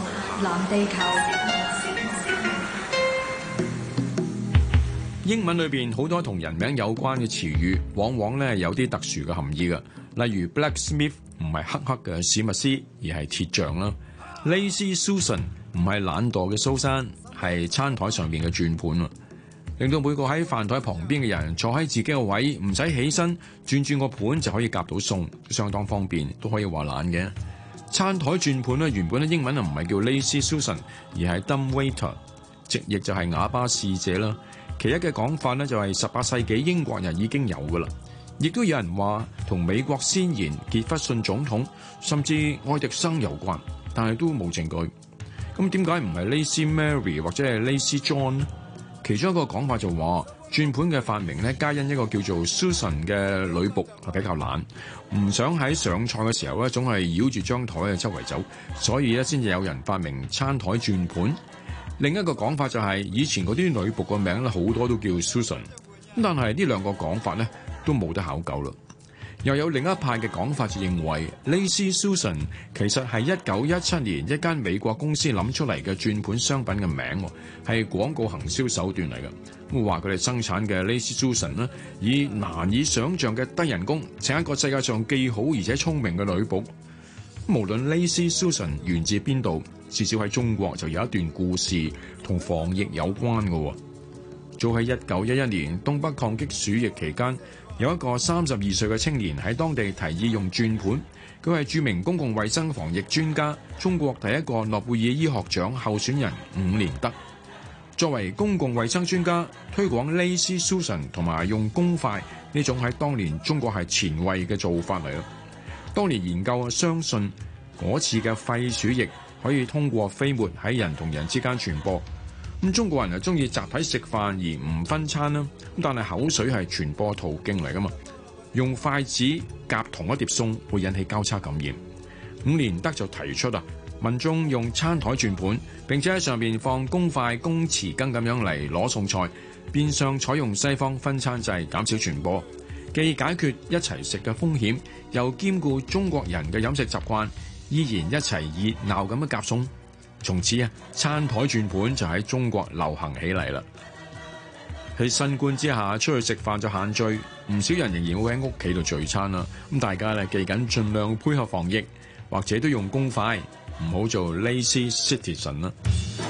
英文裏邊好多同人名有關嘅詞語，往往咧有啲特殊嘅含義嘅。例如 blacksmith 唔係黑黑嘅史密斯，而係鐵匠啦。Lazy Susan 唔係懶惰嘅蘇珊，係餐台上邊嘅轉盤啊，令到每個喺飯台旁邊嘅人坐喺自己嘅位，唔使起身轉個盤就可以夾到餸，相當方便，都可以話懶嘅。餐台轉盤咧，原本咧英文啊唔係叫 Lazy Susan， 而係 dumb waiter， 直譯就係啞巴侍者啦。其一嘅講法咧就係18世紀英國人已經有噶啦，亦都有人話同美國先賢傑弗遜總統甚至愛迪生有關，但係都冇證據。咁點解唔係 Lazy Mary 或者係 Lazy John 呢？其中一個講法就話轉盤嘅發明咧，皆因一個叫做 Susan 嘅女僕比較懶，唔想喺上菜嘅時候咧總係繞住張台嘅周圍走，所以咧先至有人發明餐台轉盤。另一個講法就係以前嗰啲女僕個名咧好多都叫 Susan， 但係呢兩個講法咧都冇得考究啦。又有另一派嘅講法就認為 Lazy Susan 其實係1917年一間美國公司諗出嚟嘅轉盤商品嘅名，係廣告行銷手段嚟嘅。咁話佢哋生產嘅 Lazy Susan 呢，以難以想像嘅低人工請一個世界上既好而且聰明嘅女僕。無論 Lazy Susan 源自邊度，至少喺中國就有一段故事同防疫有關嘅。早喺1911年東北抗擊鼠疫期間，有一個32歲嘅青年喺當地提議用轉盤。佢係著名公共衛生防疫專家，中國第一個諾貝爾醫學獎候選人伍連德。作為公共衛生專家，推廣 Lazy Susan 同埋用公筷呢種喺當年中國係前衛嘅做法嚟咯。當年研究相信嗰次嘅肺鼠疫可以通過飛沫喺人同人之間傳播。咁中國人就中意集體食飯而唔分餐啦。咁但係口水係傳播途徑嚟噶嘛，用筷子夾同一碟餸會引起交叉感染。伍連德就提出民眾用餐台轉盤，並且喺上面放公筷、公匙羹咁樣嚟攞餸菜，變相採用西方分餐制，減少傳播，既解決一齊食嘅風險，又兼顧中國人嘅飲食習慣，依然一齊熱鬧咁樣夾餸。從此餐台轉盤就喺中國流行起嚟啦。喺新冠之下，出去食飯就限聚，唔少人仍然會喺屋企度聚餐啦。咁大家記緊盡量配合防疫，或者都用公筷，唔好做 lazy citizen 啦。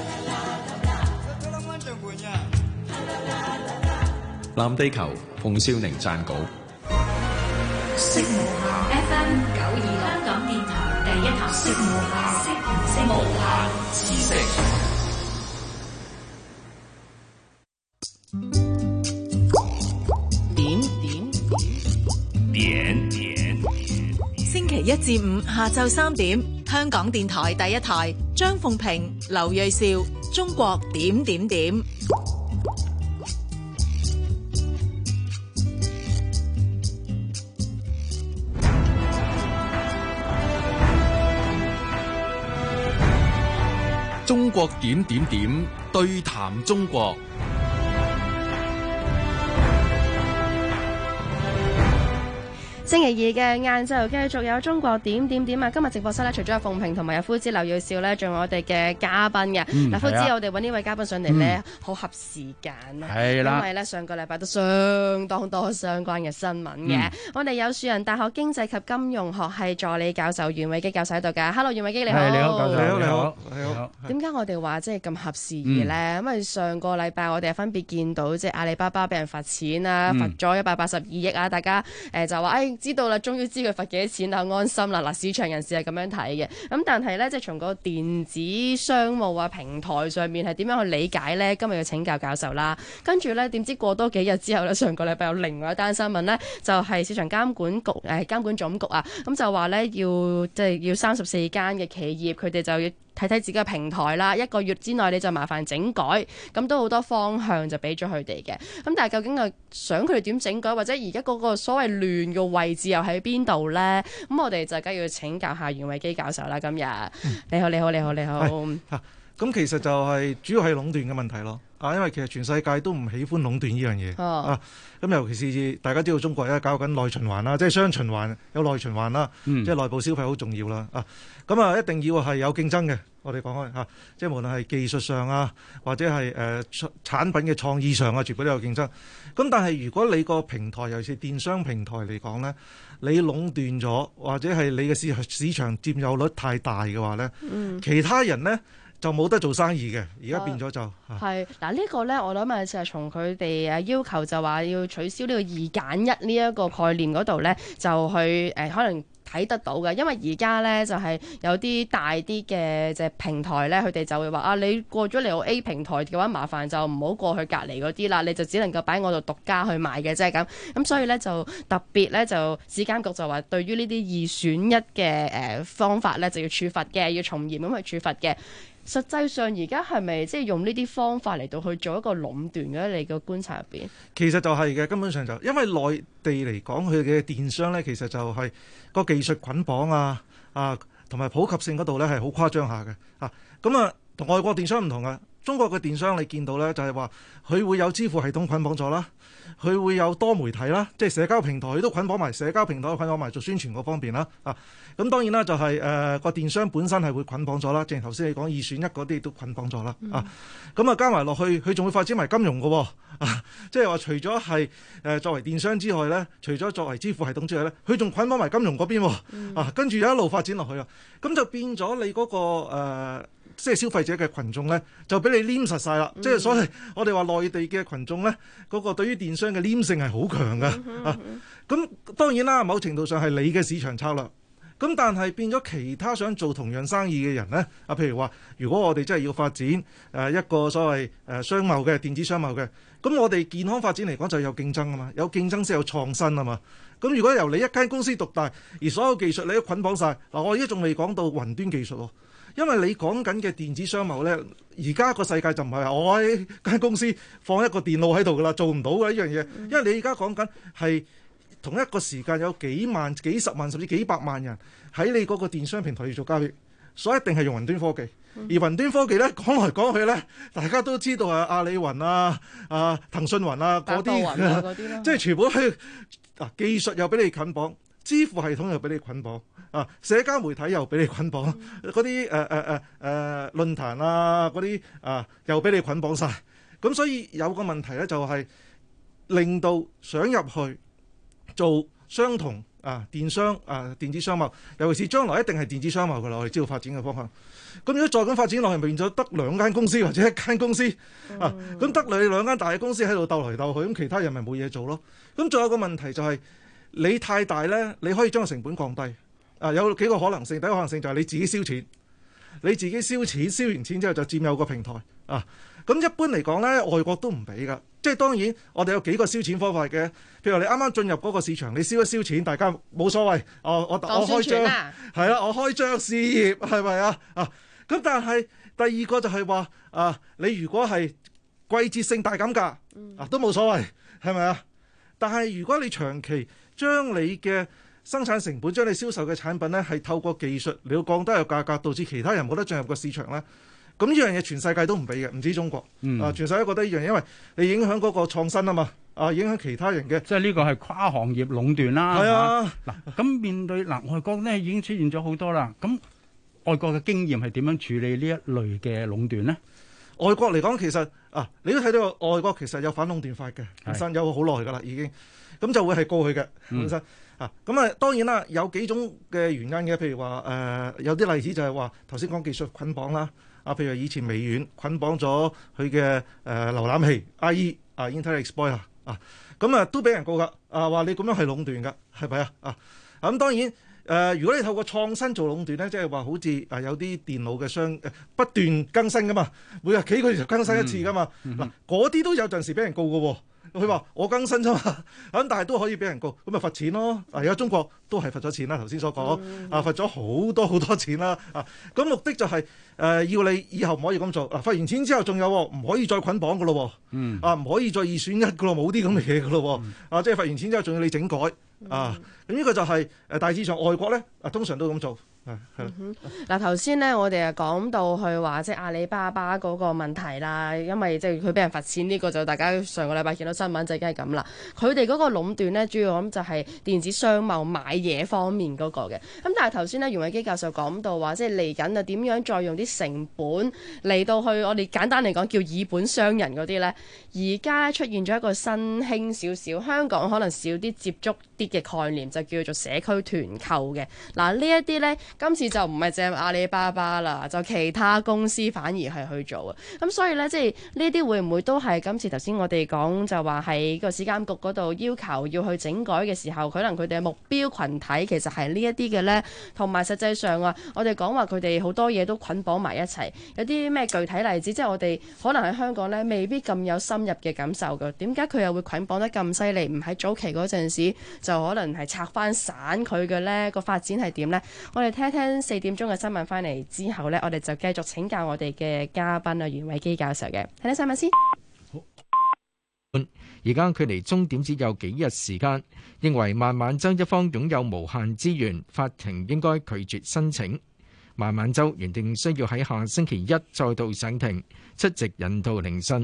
藍地球，馮少寧撰稿。 色無限 FM 926香港電台第一台，色無限，無限知識。 點。星期一至五下晝3點，香港電台第一台，張鳳平、劉銳紹，中國點點點。 中國點點點，對談中國。 星期二嘅晏晝繼續有中國點點點啊！今日直播室咧，除咗有鳳平同埋有夫子劉銳紹咧，仲有我哋嘅嘉賓嘅。嗱，夫子，我哋揾呢位嘉賓上嚟咧，好合時間啊！係啦，因為咧上個禮拜都相當多相關嘅新聞嘅。我哋有樹仁大學經濟及金融學系助理教授袁偉基教授喺度㗎。Hello， 袁偉基你好。 你好，教授。你好。 點解我哋話即係咁合時宜咧？因為上個禮拜我哋分別見到即係阿里巴巴俾人罰錢啊，罰咗182億啊！大家就話知道啦，終於知佢罰幾多錢啦，安心啦！嗱，市場人士係咁樣睇嘅。咁但係咧，即係從個電子商務啊平台上面係點樣去理解咧？今日要請教教授啦。跟住咧，點知過多幾日之後咧，上個禮拜有另外一單新聞咧，就係市場監管局監管總局啊，咁就話咧要34間嘅企業，佢哋就要睇睇自己嘅平台啦，1個月之內你就麻煩整改，咁都好多方向就俾咗佢哋嘅。咁但係究竟係想佢哋點整改，或者而家嗰個所謂亂嘅位置又喺邊度呢？咁我哋就梗要請教下袁偉基教授啦。今日你好。 咁其實就係主要係壟斷嘅問題咯。因為其實全世界都唔喜歡壟斷呢樣嘢。咁尤其是大家知道中國而家搞緊內循環啦，即係雙循環有內循環啦，即係內部消費好重要啦。咁一定要係有競爭嘅， 我哋講開嚇，即係無論係技術上啊，或者係產品嘅創意上啊，全部都有競爭。咁但係如果你個平台，尤其是電商平台嚟講咧，你壟斷咗，或者係你嘅市場佔有率太大嘅話咧，其他人咧就冇得做生意嘅。而家變咗就係嗱呢個咧，我諗啊就係從佢哋要求就話要取消呢個2揀1呢一個概念嗰度咧，就去可能睇得到嘅，因為而家咧就係有啲大啲嘅即係平台咧，佢哋就會話啊，你過咗嚟我 A 平台嘅話，麻煩就唔好過去隔離嗰啲啦，你就只能夠擺我度獨家去賣嘅啫咁。咁所以咧就特別咧就市監局就話對於呢啲2選1嘅方法咧就要處罰嘅，要從嚴咁去處罰嘅。實際上而家係咪即係用呢啲方法嚟到去做一個壟斷嘅？你個觀察入邊， 其實就係嘅，根本上就因為內地嚟講，佢嘅電商咧，其實就係個技術捆綁啊同埋普及性嗰度咧係好誇張下嘅啊。咁啊，同外國電商唔同嘅。中國嘅電商你見到咧，就係話佢會有支付系統捆綁咗啦，佢會有多媒體啦，即係社交平台佢都捆綁埋，社交平台捆綁埋做宣傳嗰方面啦啊。咁當然啦，就係個電商本身係會捆綁咗啦，正如頭先你講2選1嗰啲都捆綁咗啦啊。咁啊加埋落去，佢仲會發展埋金融嘅喎啊，即係話除咗係作為電商之外咧，除咗作為支付系統之外咧，佢仲捆綁埋金融嗰邊啊，跟住一路發展落去啊，咁就變咗你嗰個即係消費者嘅群眾咧，就俾你黏實晒啦。即係所謂我哋話內地嘅群眾咧，嗰個對於電商嘅黏性係好強嘅啊。咁當然啦，某程度上係你嘅市場策略。咁但係變咗其他想做同樣生意嘅人咧，啊，譬如話，如果我哋真係要發展一個所謂商貿嘅電子商貿嘅，咁我哋健康發展嚟講就有競爭啊嘛，有競爭先有創新啊嘛。咁如果由你一間公司獨大，而所有技術你都捆綁晒，嗱，我而家仲未講到雲端技術喎。因為你講緊嘅電子商貿咧，而家個世界就唔係我喺間公司放一個電腦喺度噶啦，做唔到嘅呢樣嘢。因為你而家講緊係同一個時間有幾萬、幾十萬甚至幾百萬人喺你嗰個電商平台要做交易，所以一定係用雲端科技。而雲端科技咧講來講去咧，大家都知道係阿里雲啊、騰訊雲啊嗰啲，即係全部都係技術又俾你捆綁。支付系統又俾你捆綁啊，社交媒體又俾你捆綁，嗰啲論壇啊嗰啲又俾你捆綁晒。咁所以有個問題咧，就係令到想入去做相同電商電子商貿，尤其是將來一定係電子商貿噶啦，我哋知道發展嘅方向。咁如果再咁發展落去，變咗得2間公司或者1間公司咁得你2間大嘅公司喺度鬥嚟鬥去，咁其他人咪冇嘢做咯。咁仲有個問題就係，你太大咧，你可以將個成本降低。有幾個可能性，第一個可能性就係你自己燒錢，你自己燒錢，燒完錢之後就佔有個平台啊。咁一般嚟講咧，外國都唔俾噶。即係當然，我哋有幾個燒錢方法嘅。譬如你啱啱進入嗰個市場，你燒一燒錢，大家冇所謂。我開張係啦，我開張試業係咪啊？咁但係第二個就係話你如果係季節性大減價都冇所謂，係咪啊？但係如果你長期將你嘅生產成本、將你銷售嘅產品咧，係透過技術你要降低個價格，導致其他人冇得進入個市場咧，咁呢樣嘢全世界都唔俾嘅，唔止中國。全世界覺得呢樣嘢，因為你影響嗰個創新啊嘛，影響其他人嘅。 即係呢個係跨行業壟斷啦。 係啊， 嗱，咁面對外國咧已經出現咗好多啦。咁外國嘅經驗係點樣處理呢一類嘅壟斷呢？ 外國嚟講，其實你都睇到外國其實有反壟斷法嘅，本身有好耐㗎啦，已經咁就會係告佢嘅本身咁當然啦，有幾種嘅原因嘅，譬如話有啲例子就係話頭先講技術捆綁啦，譬如以前微軟捆綁咗佢嘅瀏覽器 IE Internet Explorer 咁都俾人告㗎，話你咁樣係壟斷㗎，係咪啊？咁當然。如果你透過創新做壟斷咧，即係話好似有啲電腦嘅商不斷更新噶嘛，每日幾個月就更新一次噶嘛，嗰啲都有陣時俾人告㗎喎。佢話我更新啫嘛，咁但係都可以俾人告，咁咪罰錢咯。而家中國都係罰咗錢啦，頭先所講罰咗好多好多錢啦。咁目的就係要你以後唔可以咁做。罰完錢之後仲有唔可以再捆綁㗎咯。唔可以再2選1㗎咯，冇啲咁嘅嘢㗎咯。即係罰完錢之後仲要你整改。咁呢個就係大致上外國咧通常都咁做嗱，頭先呢，我哋啊講到去話即係阿里巴巴嗰個問題啦，因為即係佢俾人罰錢呢個就大家上個禮拜見到新聞就已經係咁啦。佢哋嗰個壟斷呢，主要咁就係電子商貿買嘢方面嗰個嘅。咁但係頭先呢，袁偉基教授講到話，即係嚟緊啊點樣再用啲成本嚟到去我哋簡單嚟講叫以本傷人嗰啲呢。而家出現咗一個新興少少，香港可能少啲接觸啲嘅概念，就叫做社區團購嘅。嗱呢一啲呢。今次就唔係淨係阿里巴巴啦，就其他公司反而係去做啊。咁所以呢，即係呢啲會唔會都係今次頭先我哋講就話喺個市監局嗰度要求要去整改嘅時候，可能佢哋嘅目標群體其實係呢一啲嘅呢。同埋實際上啊，我哋講話佢哋好多嘢都捆綁埋一齊。有啲咩具體例子？即係我哋可能喺香港呢未必咁有深入嘅感受㗎。點解佢又會捆綁得咁犀利？唔喺早期嗰陣時就可能係拆翻散佢嘅呢？個發展係點呢？我哋聽4點鐘嘅新聞翻嚟之後呢，我哋就繼續請教我哋嘅嘉賓啊，袁偉基教授嘅。睇睇新聞先。 而家距離終點只有幾日時間，認為孟晚舟一方擁有無限資源，法庭應該拒絕申請。孟晚舟原定需要喺下星期一再度上庭出席引渡聆訊。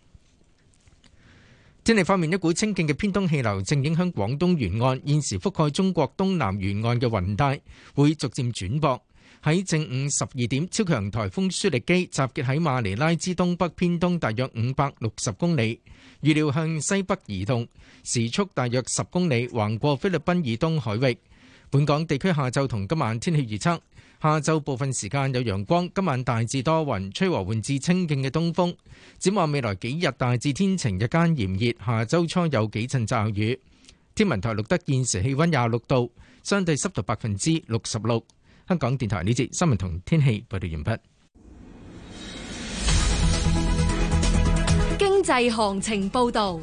天氣方面，一股清勁嘅偏東氣流正影響廣東沿岸，現時覆蓋中國東南沿岸嘅雲帶會逐漸轉薄。喺正午12點，超強颱風舒力基集結喺馬尼拉之東北偏東大約560公里，預料向西北移動，時速大約10公里，橫過菲律賓以東海域。本港地區下晝同今晚天氣預測。下晝部分時間有陽光，今晚大致多雲，吹和緩至清勁嘅東風。展望未來幾日大致天晴，日間炎熱，下週初有幾陣驟雨。天文台錄得現時氣溫26度，相對濕度66%。香港電台呢節新聞同天氣報道完畢。 經濟行情報道。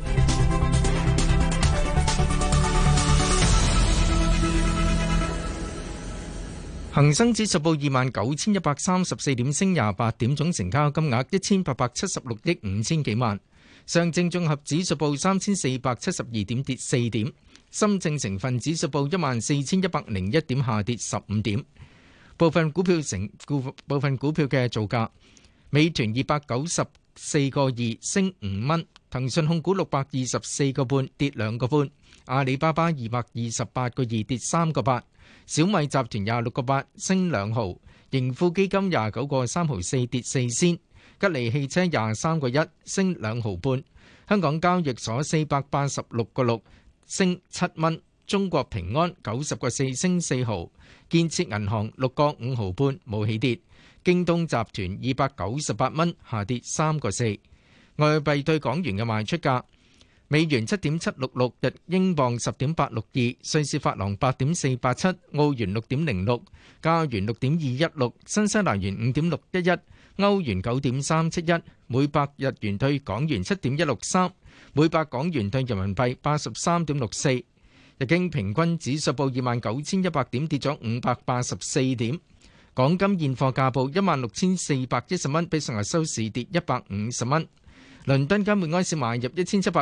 恒生指數報29,134點，升28點，總成交金額1876億5千幾萬。上證綜合指數報3,472點，跌4點。深證成分指數報14,101點，下跌15點。部分股票嘅造價：美團294個2升5蚊，騰訊控股624個半跌2個半，阿里巴巴228個2跌3個8。小米集團26個8升2毫，盈富基金29個3毫4跌4仙，吉利汽車23個1升2毫半，香港交易所486個6升7蚊，中國平安90個4升4毫，建設銀行6個5毫半冇起跌，京東集團298蚊下跌3個4。外幣對港元嘅賣出價。美元7.766，日英鎊10.862，瑞士法郎8.487，澳元6.06，加元6.216，新西蘭元5.611，歐元9.371，每百日元對港元7.163，每百港元對人民幣83.64。日經平均指數報29,100點，跌咗584點。港金現貨價報16,410蚊，比上日收市跌150蚊。倫敦金每安士買入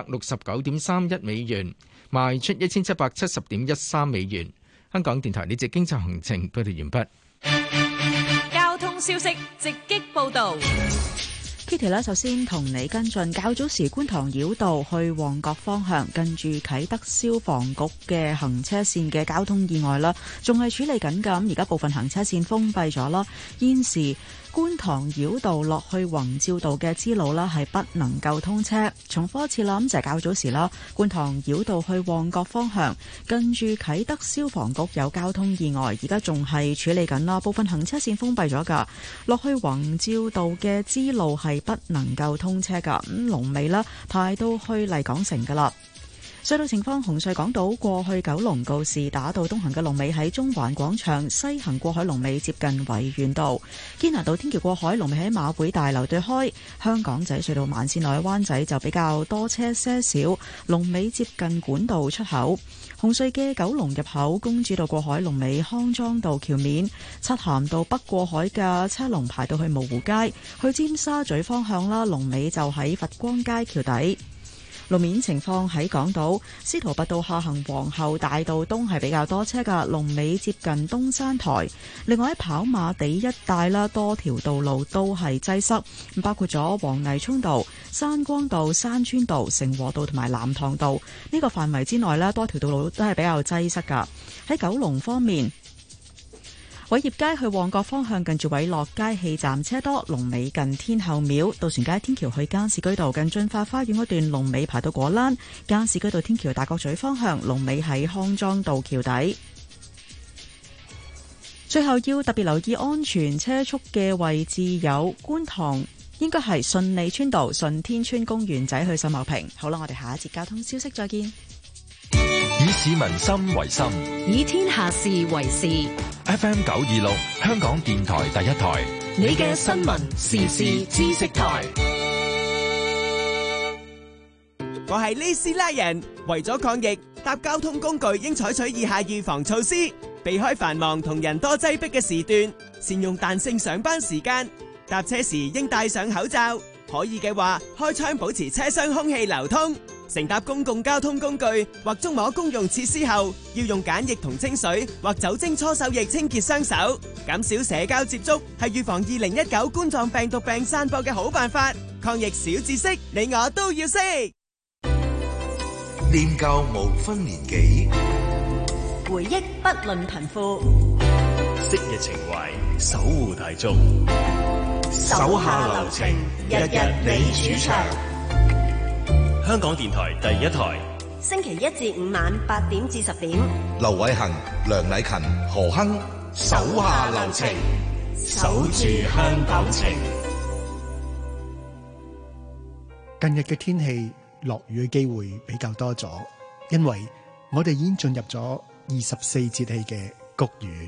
1769.31美元，賣出1770.13美元。香港電台呢節經濟行情報道完畢。 交通消息直擊報導。 Kitty 咧，首先同你跟進較早時觀塘繞道去旺角方向，近住啟德消防局嘅行車線嘅交通意外啦，仲係處理緊㗎。咁而家部分行車線封閉咗啦。現時觀塘繞道落去宏照道嘅支路啦，係不能夠通車。重複一次啦，咁就係較早時啦，觀塘繞道去旺角方向，近住啟德消防局有交通意外，而家仲係處理緊啦。部分行車線封閉咗㗎，落去宏照道嘅支路係不能夠通車㗎。咁龍尾啦排到去麗港城㗎啦。隧道情況：紅隧港島過去九龍告士打道東行嘅龍尾喺中環廣場，西行過海龍尾接近維園道；堅拿道天橋過海龍尾喺馬會大樓對開。香港仔隧道慢線內灣仔就比較多車些少，龍尾接近管道出口。紅隧嘅九龍入口公主道過海龍尾康莊道橋面，漆咸道北過海嘅車龍排到去蕪湖街，去尖沙咀方向啦，龍尾就喺佛光街橋底。 路面情況喺港島司徒拔道下行皇后大道東係比較多車㗎，龍尾接近東山台。另外喺跑馬地一帶啦，多條道路都係擠塞，包括咗黃泥涌道、山光道、山村道、成和道同埋藍塘道呢個範圍之內咧，多條道路都係比較擠塞㗎。喺九龍方面，偉業街去旺角方向近住偉樂街氣站車多，龍尾近天后廟；渡船街天橋去加士居道近駿發花園嗰段龍尾排到果欄；加士居道天橋大角咀方向龍尾喺康莊道橋底。最後要特別留意安全車速嘅位置有觀塘，應該係順利村道、順天村公園仔去秀茂坪。好啦，我哋下一節交通消息再見。 以市民心為心， 以天下事為事。 FM 926，香港電台第一台， 你嘅新聞時事知識台。 我係呢斯拉人，為咗抗疫，搭交通工具應採取以下預防措施：避開繁忙同人多擠迫嘅時段，善用彈性上班時間，搭車時應戴上口罩，可以嘅話開窗保持車廂空氣流通。乘搭公共交通工具或觸摸公用設施後，要用梘液同清水或酒精搓手液清潔雙手。減少社交接觸係預防2019冠狀病毒病散播嘅好辦法。抗疫小知識，你我都要識。 念舊無分年紀， 回憶不論貧富， 昔日情懷守護大眾， 手下留情，日日你主場。 香港電台第一台， 星期一至五晚8點至10點， 劉偉恒、梁禮勤、何亨，手下留情， 守住香港情。 近日嘅天氣落雨嘅機會比較多咗，因為我哋已經進入咗24節氣嘅穀雨。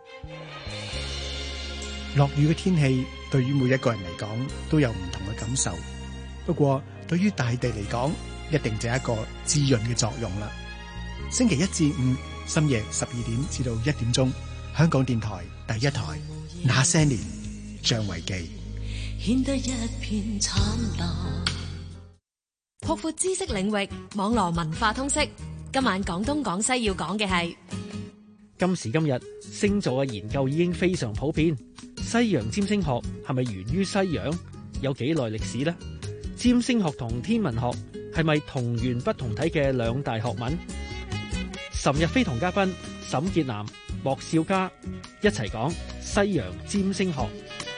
落雨嘅天氣對於每一個人嚟講都有唔同嘅感受，不過對於大地嚟講，一定就係一個滋潤嘅作用啦。星期一至五深夜12點至到1點鐘，香港電台第一台那些年，張維記。 顯得一片慘淡。 擴闊知識領域，網絡文化通識。今晚廣東廣西要講嘅係今時今日星座嘅研究已經非常普遍。西洋占星學係咪源於西洋？有幾耐歷史呢？占星學同天文學係咪同源不同體嘅兩大學問？岑日飛同嘉賓沈傑南、莫少嘉一齊講西洋占星學。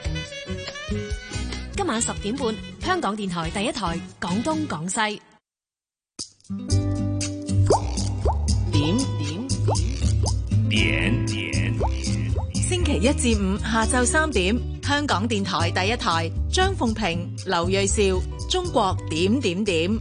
今晚10點半，香港電台第一台廣東廣西。 點， 星期一至五下晝3點，香港電台第一台張鳳平、劉銳紹，中國點點點。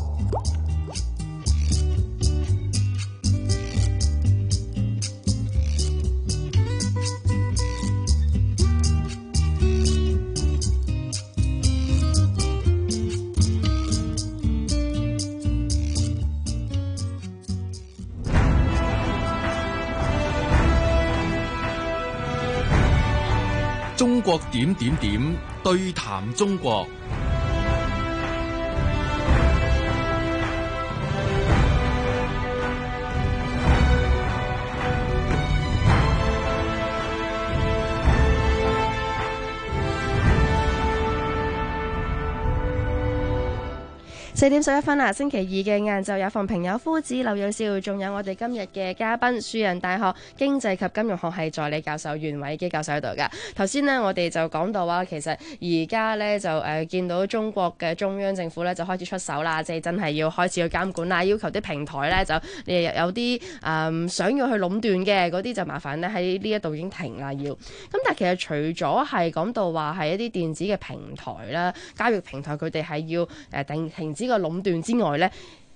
中國點點點對談中國。 4點11分啦，星期二嘅晏晝有鳳平、有夫子、劉銳紹，仲有我哋今日嘅嘉賓，樹仁大學經濟及金融學系助理教授袁偉基教授喺度噶。頭先呢，我哋就講到話，其實而家呢，就見到中國嘅中央政府呢，就開始出手啦，即係真係要開始去監管啦，要求啲平台呢，就有啲想要去壟斷嘅嗰啲就麻煩呢喺呢一度已經停啦要。咁但係其實除咗係講到話係一啲電子嘅平台啦、交易平台，佢哋係要停止個壟斷之外呢，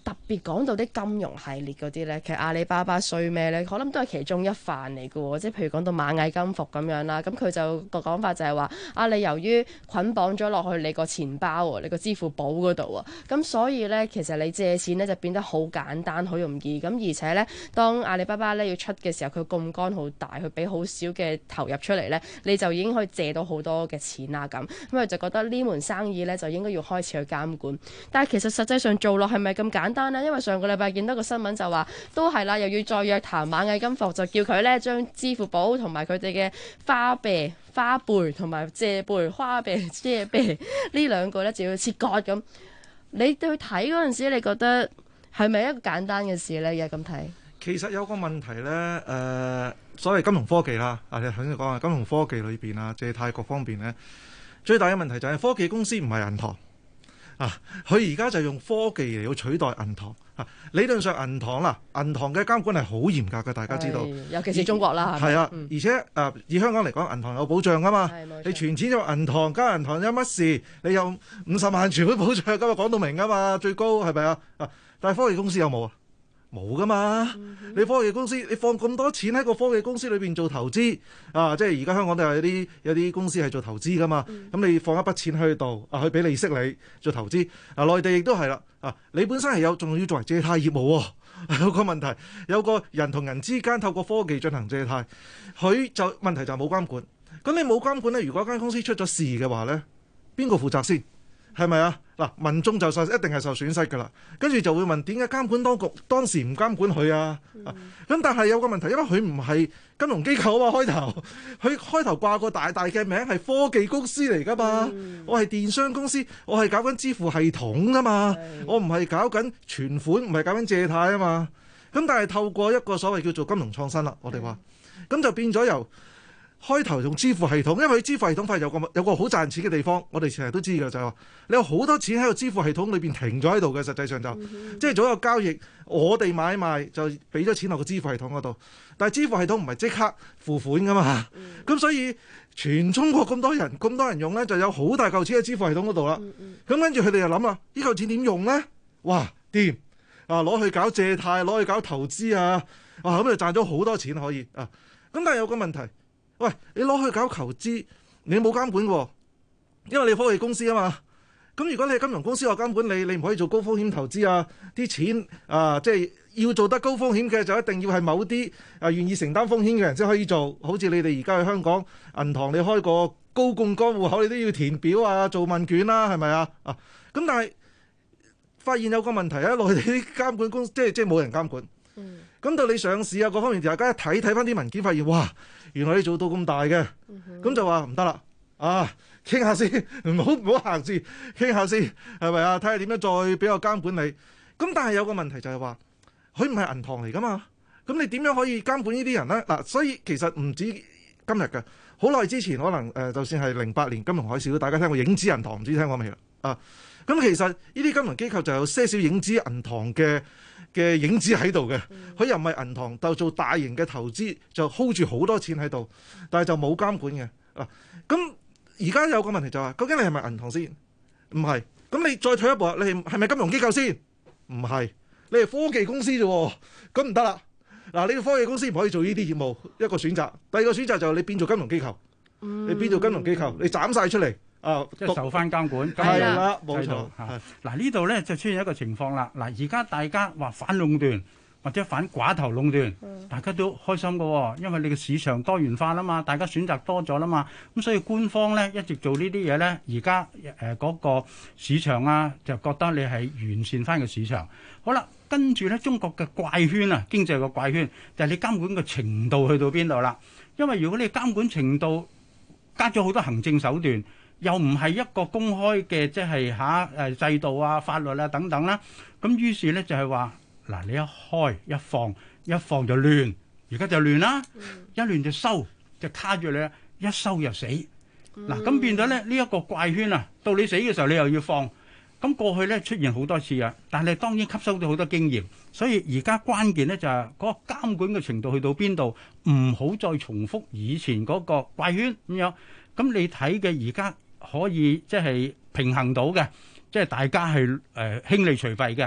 特別講到啲金融系列嗰啲咧，其實阿里巴巴衰咩咧？可能都係其中一範嚟嘅喎。即係譬如講到螞蟻金服咁樣啦，咁佢就個講法就係話你由於捆綁咗落去你個錢包喎，你個支付寶嗰度啊，咁所以咧其實你借錢咧就變得好簡單、好容易。咁而且咧，當阿里巴巴咧要出嘅時候，佢槓桿好大，佢俾好少嘅投入出嚟咧，你就已經可以借到好多嘅錢啦咁。咁佢就覺得呢門生意咧就應該要開始去監管。但係其實實際上做落係咪咁簡單呢？因為上個禮拜見到個新聞就話都係啦，又要再約談螞蟻金服，就叫佢咧將支付寶同埋佢哋嘅花唄同埋借唄花唄借唄呢兩個咧就要切割咁。你去睇嗰陣時，你覺得係咪一個簡單嘅事呢？又咁睇？ 其實有個問題呢，所謂金融科技啦，你頭先講啊，金融科技裏邊啊，借貸各方面呢，最大嘅問題就係科技公司唔係銀行啊，佢而家就用科技嚟到取代銀行啊。理論上銀行嘅監管係好嚴格嘅，大家知道， 尤其是中國啦， 係啊，而且以香港嚟講，銀行有保障噶嘛，你存錢就銀行，間銀行有乜事，你有50萬存款保障，今日講到明噶嘛，最高係咪啊？但係科技公司有冇啊？冇噶嘛！你科技公司你放咁多錢喺個科技公司裏邊做投資即係而家香港都係有啲公司係做投資噶嘛。咁你放一筆錢喺度去俾利息你做投資。內地亦都係啦。你本身係仲要作為借貸業務喎，有個問題，有個人同人之間透過科技進行借貸，佢就問題就冇監管。咁你冇監管咧，如果間公司出咗事嘅話咧，邊個負責先？係咪啊？民眾就一定係受損失㗎啦。跟住就會問點解監管當局當時唔監管佢啊？咁但係有個問題，因為佢唔係金融機構啊嘛，佢開頭掛個大嘅名係科技公司嚟㗎嘛。我係電商公司，我係搞緊支付系統㗎嘛，我唔係搞緊存款，唔係搞緊借貸啊嘛。咁但係透過一個所謂叫做金融創新啦，我哋話咁就變咗由開頭用支付系統，因為支付系統發現有個好賺錢嘅地方，我哋成日都知嘅就係話，你有好多錢喺個支付系統裏邊停咗喺度嘅，實際上即係做一個交易，我哋買賣就俾咗錢落個支付系統嗰度，但係支付系統唔係即刻付款噶嘛，咁所以全中國咁多人用呢，就有好大嚿錢喺支付系統嗰度啦。咁跟住佢哋就諗啦，呢嚿錢點用呢？哇，掂攞去搞借貸，攞去搞投資啊，咁就賺咗好多錢可以啊。咁但係有個問題。喂，你攞去搞投資，你冇監管喎，因為你科技公司啊嘛。咁如果你係金融公司，我監管你唔可以做高風險投資啊。啲錢即係要做得高風險嘅，就一定要係某啲願意承擔風險嘅人先可以做。好似你哋而家去香港銀行，你開個高槓桿戶口，你都要填表啊，做問卷啦，係咪啊？咁但係發現有個問題啊，內地啲監管公司即係冇人監管。咁到你上市啊，各方面大家一睇翻啲文件，發現哇，原來你做到咁大嘅，咁就話唔得啦，傾下先，唔好行住，傾下先，係咪啊？睇下點樣再俾個監管你。咁但係有個問題就係話，佢唔係銀行嚟噶嘛，咁你點樣可以監管呢啲人呢？所以其實唔止今日嘅，好耐之前可能就算係08年金融海嘯，大家聽過影子銀行，唔知聽過未啦？咁其實呢啲金融機構就有些少影子銀行嘅影子喺度嘅，佢又唔係銀行，就做大型嘅投資，就 hold 住好多錢喺度，但係就冇監管嘅。咁而家有個問題就係，究竟你係咪銀行先？唔係。咁你再退一步，你係咪金融機構先？唔係，你係科技公司啫。咁唔得啦。你個科技公司唔可以做呢啲業務，一個選擇。第二個選擇就係你變做金融機構，你變做金融機構，你斬晒出嚟。 即係受翻監管， 係啦，冇錯。 嗱呢度咧就出現一個情況啦。嗱而家大家話反壟斷或者反寡頭壟斷，大家都開心㗎喎，因為你嘅市場多元化啦嘛，大家選擇多咗啦嘛，咁所以官方咧一直做呢啲嘢咧，而家嗰個市場啊就覺得你係完善翻個市場。好啦，跟住咧中國嘅怪圈啊，經濟嘅怪圈就係你監管嘅程度去到邊度啦。因為如果你監管程度加咗好多行政手段，又唔係一個公開嘅，即係制度啊、法律啊等等啦。咁於是咧就係話，嗱你一開一放就亂，而家就亂啦，一亂就收，就卡住你，一收就死。嗱咁變咗咧呢一個怪圈啊，到你死嘅時候你又要放。咁過去咧出現好多次啊，但係當然吸收到好多經驗，所以而家關鍵咧就係嗰個監管嘅程度去到邊度，唔好再重複以前嗰個怪圈咁樣。咁你睇嘅而家可以即係平衡到嘅，即係大家係輕利除弊嘅。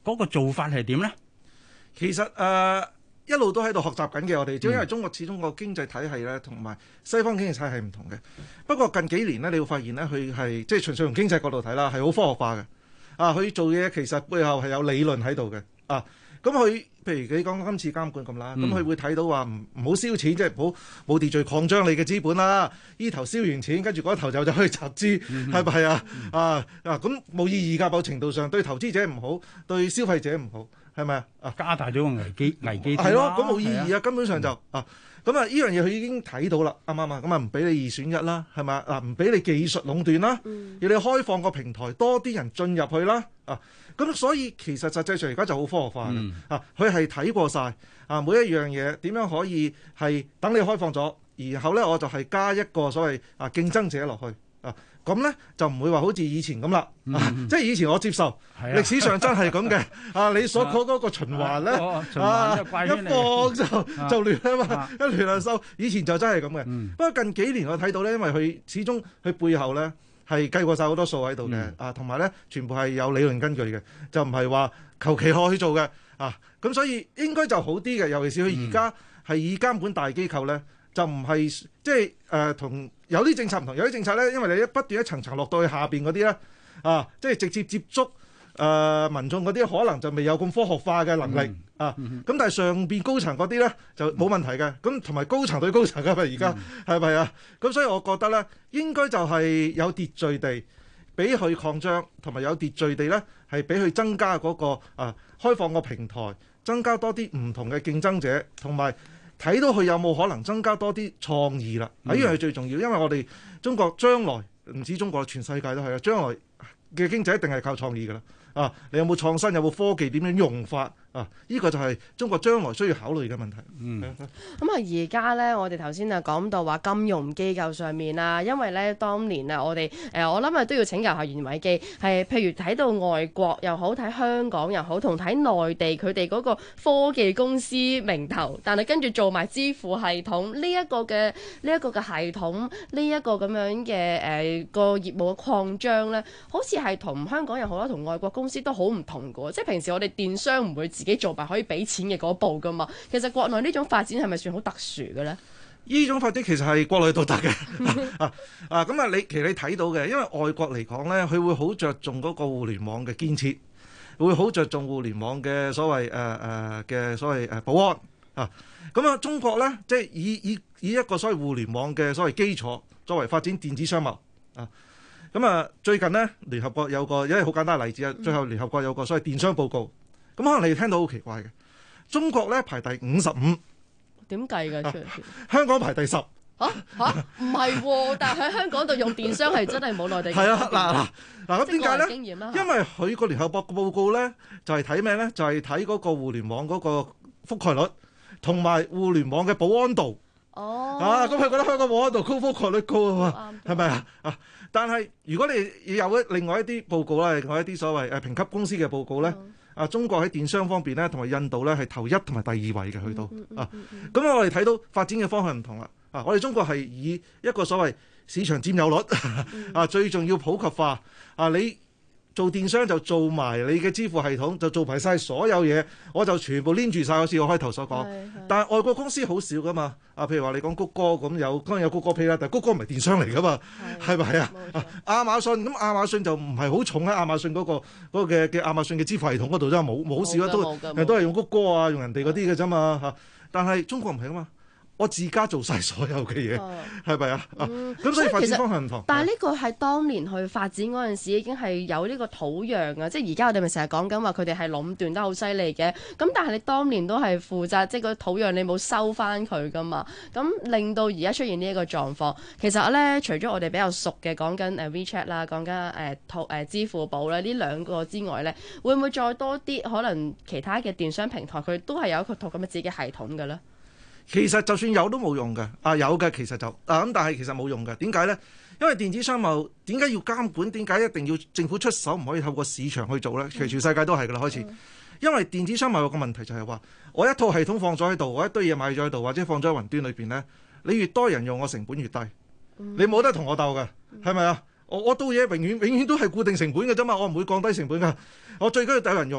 嗰個做法係點咧？ 其實一路都喺度學習緊嘅，我哋，因為中國始終個經濟體系咧，同埋西方經濟體系唔同嘅。不過近幾年咧，你會發現咧，佢係即係純粹從經濟角度睇啦，係好科學化嘅。佢做嘢其實背後係有理論喺度嘅。咁佢譬如你講今次監管咁啦，咁佢會睇到話唔好燒錢，即係冇秩序擴張你嘅資本啦。呢頭燒完錢，跟住嗰頭就去集資，係咪啊？咁冇意義㗎，某程度上對投資者唔好，對消費者唔好。係咪啊？加大咗個危機係咯，咁冇意義啊！根本上就咁呢樣嘢佢已經睇到啦，啱唔啱啊？咁唔俾你二選一啦，係咪啊？唔俾你技術壟斷啦，要你開放個平台，多啲人進入去啦，咁所以其實實際上而家就好科學化嘅，佢係睇過晒每一樣嘢點樣可以係等你開放咗，然後咧我就係加一個所謂競爭者落去。咁咧就唔會話好似以前咁啦，即係以前我接受歷史上真係咁嘅。你所講嗰個循環咧，一放就亂啊嘛，一亂就收。以前就真係咁嘅。不過近幾年我睇到咧，因為佢始終佢背後咧係計過晒好多數喺度嘅，同埋咧全部係有理論根據嘅，就唔係話求其去做嘅。咁所以應該就好啲嘅，尤其是佢而家係以監管大機構咧。就唔係即係同有啲政策唔同，有啲政策咧，因為你不斷一層層落到去下邊嗰啲咧，即係直接接觸民眾嗰啲，可能就未有咁科學化嘅能力咁但係上邊高層嗰啲咧就冇問題嘅，咁同埋高層對高層㗎嘛，而家係咪啊？咁所以我覺得咧，應該就係有秩序地俾佢擴張，同埋有秩序地咧係俾佢增加嗰個開放個平台，增加多啲唔同嘅競爭者，同埋睇到佢有冇可能增加多啲創意啦，呢樣係最重要，因為我哋中國將來唔止中國，全世界都係啊，將來嘅經濟一定係靠創意㗎啦。你有冇創新，有冇科技，點樣用法？呢個就係中國將來需要考慮嘅問題。 而家咧，我哋頭先講到話金融機構上面啦，因為咧當年我哋我諗都要請教下袁偉基，係譬如睇到外國又好，睇香港又好，同睇內地佢哋嗰個科技公司名頭，但係跟住做埋支付系統呢一個嘅系統，呢一個咁樣嘅個業務嘅擴張咧，好似係同香港又好啦，同外國公司都好唔同嘅。即係平時我哋電商唔會自己做埋可以俾錢嘅嗰步噶嘛，其實國內呢種發展係咪算好特殊嘅咧？ 呢種發展其實係國內獨特嘅其實你睇到嘅，因為外國嚟講咧，佢會好着重嗰個互聯網嘅建設，會好着重互聯網嘅所謂保安中國咧，即係以一個所謂互聯網嘅所謂基礎作為發展電子商貿最近呢，聯合國有個因為好簡單嘅例子最後聯合國有個所謂電商報告。咁可能你聽到好奇怪嘅，中國咧排第55， 點計㗎？ 香港排第10。 唔係，但係喺香港度用電商係真係冇內地。 係咁點解咧？因為佢個聯合國報告咧就係睇咩咧？就係睇嗰個互聯網嗰個覆蓋率，同埋互聯網嘅保安度。咁佢覺得香港保安度高，覆蓋率高啊嘛，係咪啊？但係如果你有另外一啲報告啦，另外一啲所謂評級公司嘅報告咧。中國喺電商方面咧，同埋印度咧係頭1同埋第2位嘅去到咁我哋睇到發展嘅方向唔同啦。我哋中國係以一個所謂市場佔有率最重要普及化你做電商就做埋你嘅支付系統，就做埋晒所有嘢，我就全部黏住晒。好似我開頭所講，但係外國公司好少噶嘛。譬如話你講谷歌咁當然有谷歌 Pay 啦，但係谷歌唔係電商嚟噶嘛，係咪啊？亞馬遜咁亞馬遜就唔係好重喺亞馬遜嗰個嘅亞馬遜嘅支付系統嗰度，真係冇好少都係用谷歌用人哋嗰啲嘅啫嘛。但係中國唔係啊嘛。我自家做晒所有嘅嘢，係咪啊？咁所以發展方向唔同。 但係呢個係當年去發展嗰陣時已經係有呢個土壤啊！即係而家我哋咪成日講緊話佢哋係壟斷得好犀利嘅。咁但係你當年都係負責，即係個土壤你冇收翻佢噶嘛？咁令到而家出現呢一個狀況。其實咧，除咗我哋比較熟嘅講緊WeChat 啦，講緊支付寶咧呢兩個之外咧，會唔會再多啲可能其他嘅電商平台佢都係有一個套咁嘅自己嘅系統嘅咧？ 其實就算有都冇用嘅，有嘅其實就咁，但係其實冇用嘅。點解呢？因為電子商貿點解要監管？點解一定要政府出手，唔可以透過市場去做呢？其實全世界都係㗎啦，開始。因為電子商貿有個問題就係話，我一套系統放咗喺度，我一堆嘢買咗喺度，或者放咗喺雲端裏邊呢，你越多人用，我成本越低。你冇得同我鬥嘅，係咪啊？我到嘢永遠都係固定成本嘅啫嘛，我唔會降低成本㗎。我最緊要有人用，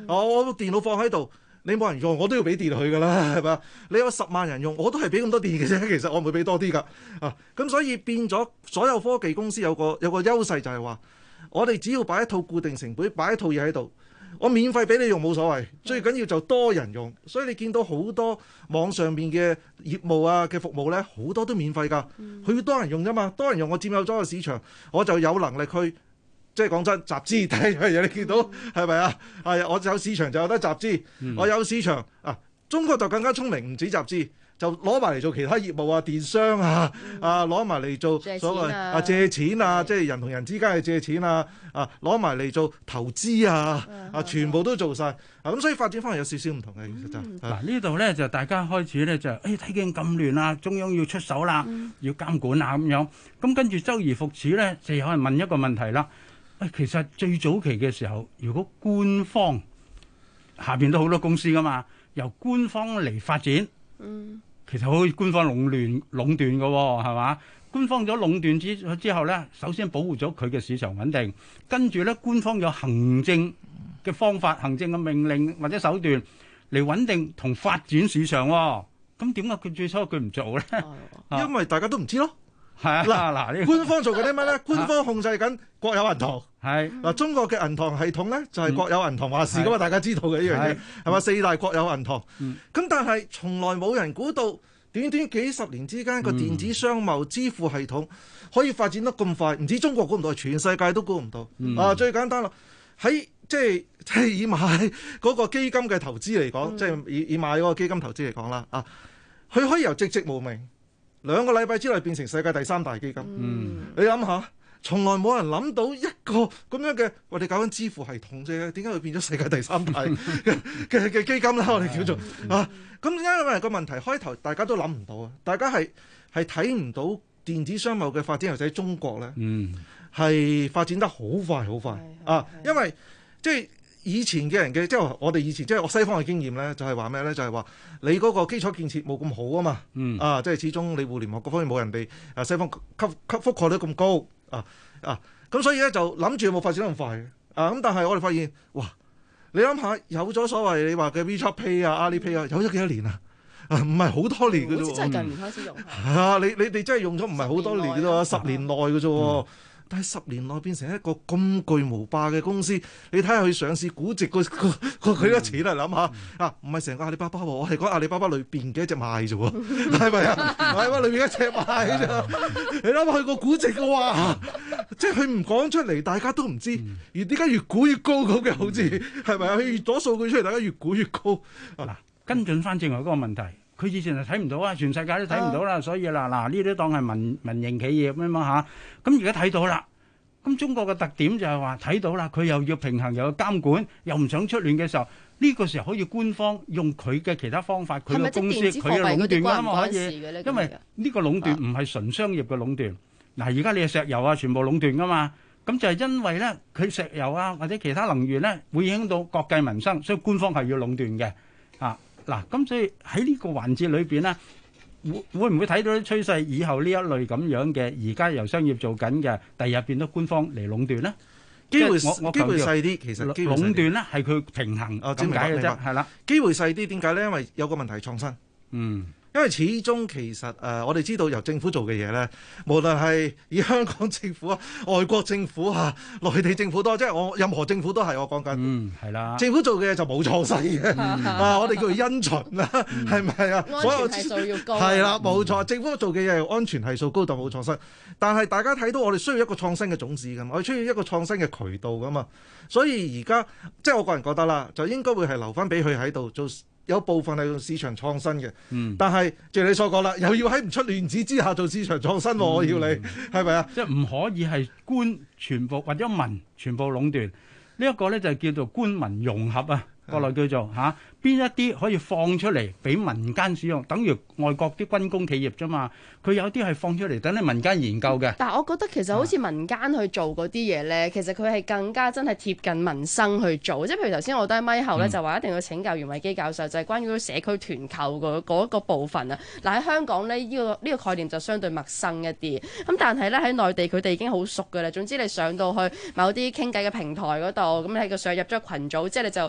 我電腦放喺度。你冇人用，我都要俾電佢㗎啦，係嘛？你有10萬人用，我都係俾咁多電嘅啫。其實我唔會俾多啲㗎。咁所以變咗所有科技公司有個優勢就係話，我哋只要擺一套固定成本，擺一套嘢喺度，我免費俾你用冇所謂。最緊要就多人用，所以你見到好多網上面嘅業務啊嘅服務咧，好多都免費㗎。佢要多人用啫嘛，多人用我佔有咗個市場，我就有能力去。即係講真，集資第一樣嘢你見到係咪啊？係我有市場就有得集資，我有市場啊！中國就更加聰明，唔止集資，就攞埋嚟做其他業務啊、電商啊、攞埋嚟做所謂借錢啊，即係人同人之間嘅借錢啊，攞埋嚟做投資啊，全部都做晒。咁所以發展方向有少少唔同嘅，其實就嗱呢度咧就大家開始咧就睇見咁亂啦，中央要出手啦，要監管啊咁樣。咁跟住周而復始咧，就有人問一個問題啦。其實最早期嘅時候，如果官方下邊都好多公司噶嘛，由官方嚟發展，其實可以官方壟斷嘅喎，係嘛？官方咗壟斷之後咧，首先保護咗佢嘅市場穩定，跟住咧官方有行政嘅方法、行政嘅命令或者手段嚟穩定同發展市場喎。咁點解佢最初佢唔做咧？ 因為大家都唔知咯。 係啊，嗱， 官方做緊啲乜咧？官方控制緊國有銀行。 係嗱，中國嘅銀行系統咧就係國有銀行話事噶嘛，大家知道嘅呢樣嘢係嘛？4大國有銀行。咁但係從來冇人估到，短短幾十年之間個電子商貿支付系統可以發展得咁快，唔止中國估唔到，全世界都估唔到。最簡單啦，喺即係以買嗰個基金嘅投資嚟講，即係以買嗰個基金投資嚟講啦，佢可以由籍籍無名2個禮拜之內變成世界第3大基金。你諗下，從來冇人諗到一個咁樣嘅，我哋搞緊支付系統啫，點解會變咗世界第3大嘅基金啦？我哋叫做咁因為個問題開頭大家都諗唔到啊，大家係睇唔到電子商貿嘅發展，尤其喺中國咧，係發展得好快好快因為即係。以前嘅人嘅即係我哋以前即係我西方嘅經驗咧，就係話咩咧？就係話你嗰個基礎建設冇咁好啊嘛，即係始終你互聯網各方面冇人哋西方覆蓋得咁高咁所以咧就諗住有冇發展得咁快咁但係我哋發現哇，你諗下有咗所謂你話嘅 WeChat Pay 啊、Alipay 有咗幾多年啊？唔係好多年嘅啫喎， 真係近年開始用你真係用咗唔係好多年嘅啫喎，10年內嘅啫喎。但係10年內變成一個咁巨無霸嘅公司，你睇下佢上市估值佢多錢啊？諗下唔係成個阿里巴巴喎，我係講阿里巴巴裏邊嘅一隻賣啫喎，係咪啊？係嘛，裏邊一隻賣啫。你諗下佢個估值嘅話，即係佢唔講出嚟，大家都唔知。而點解越估越高咁嘅？好似係咪啊？佢越攞數據出嚟，大家越估越高。 嗱，跟進翻正話嗰個問題。佢以前就睇唔到啊，全世界都睇唔到啦，所以嗱呢啲當係民營企業咁樣嚇。咁而家睇到啦，咁中國嘅特點就係話睇到啦，佢又要平衡又要監管，又唔想出亂嘅時候，呢個時候可以官方用佢嘅其他方法，佢嘅公司佢嘅壟斷㗎嘛可以，因為呢個壟斷唔係純商業嘅壟斷。嗱，而家你嘅石油啊，全部壟斷㗎嘛，咁就係因為咧佢石油啊或者其他能源咧會影響到國計民生，所以官方係要壟斷嘅嗱，咁所以喺呢個環節裏邊咧，會唔會睇到啲趨勢？以後呢一類咁樣嘅，而家由商業做緊嘅，第日變到官方嚟壟斷咧？ 機會細啲，其實壟斷咧係佢平衡咁解嘅啫，係啦。 機會細啲，點解咧？因為有個問題創新。因為始終其實我哋知道由政府做嘅嘢咧，無論係以香港政府啊、外國政府啊、內地政府都，即係我任何政府都係我講緊。係啦。政府做嘅嘢就冇創新嘅。我哋叫做因循啦，係咪啊？ 安全係數要高。 係啦，冇錯。政府做嘅嘢安全係數高，但冇創新。但係大家睇到我哋需要一個創新嘅種子㗎嘛，我哋需要一個創新嘅渠道㗎嘛。所以而家即係我個人覺得啦，就應該會係留翻俾佢喺度做。有部分係用市場創新嘅，但係正如你所講啦，又要喺唔出亂子之下做市場創新，我要你係咪啊？ 即係唔可以係官全部或者民全部壟斷，呢一個咧就叫做官民融合啊，國內叫做嚇。邊一啲可以放出嚟俾民間使用，等於外國啲軍工企業啫嘛。佢有啲係放出嚟等你民間研究嘅。 但係我覺得其實好似民間去做嗰啲嘢咧，其實佢係更加真係貼近民生去做。即係譬如頭先我低咪後咧就話一定要請教袁偉基教授，就係關於社區團購嗰個部分啊。嗱喺香港咧呢個概念就相對陌生一啲。咁但係咧喺內地佢哋已經好熟㗎啦。總之你上到去某啲傾偈嘅平台嗰度，咁你喺個上入咗群組，即係你就佢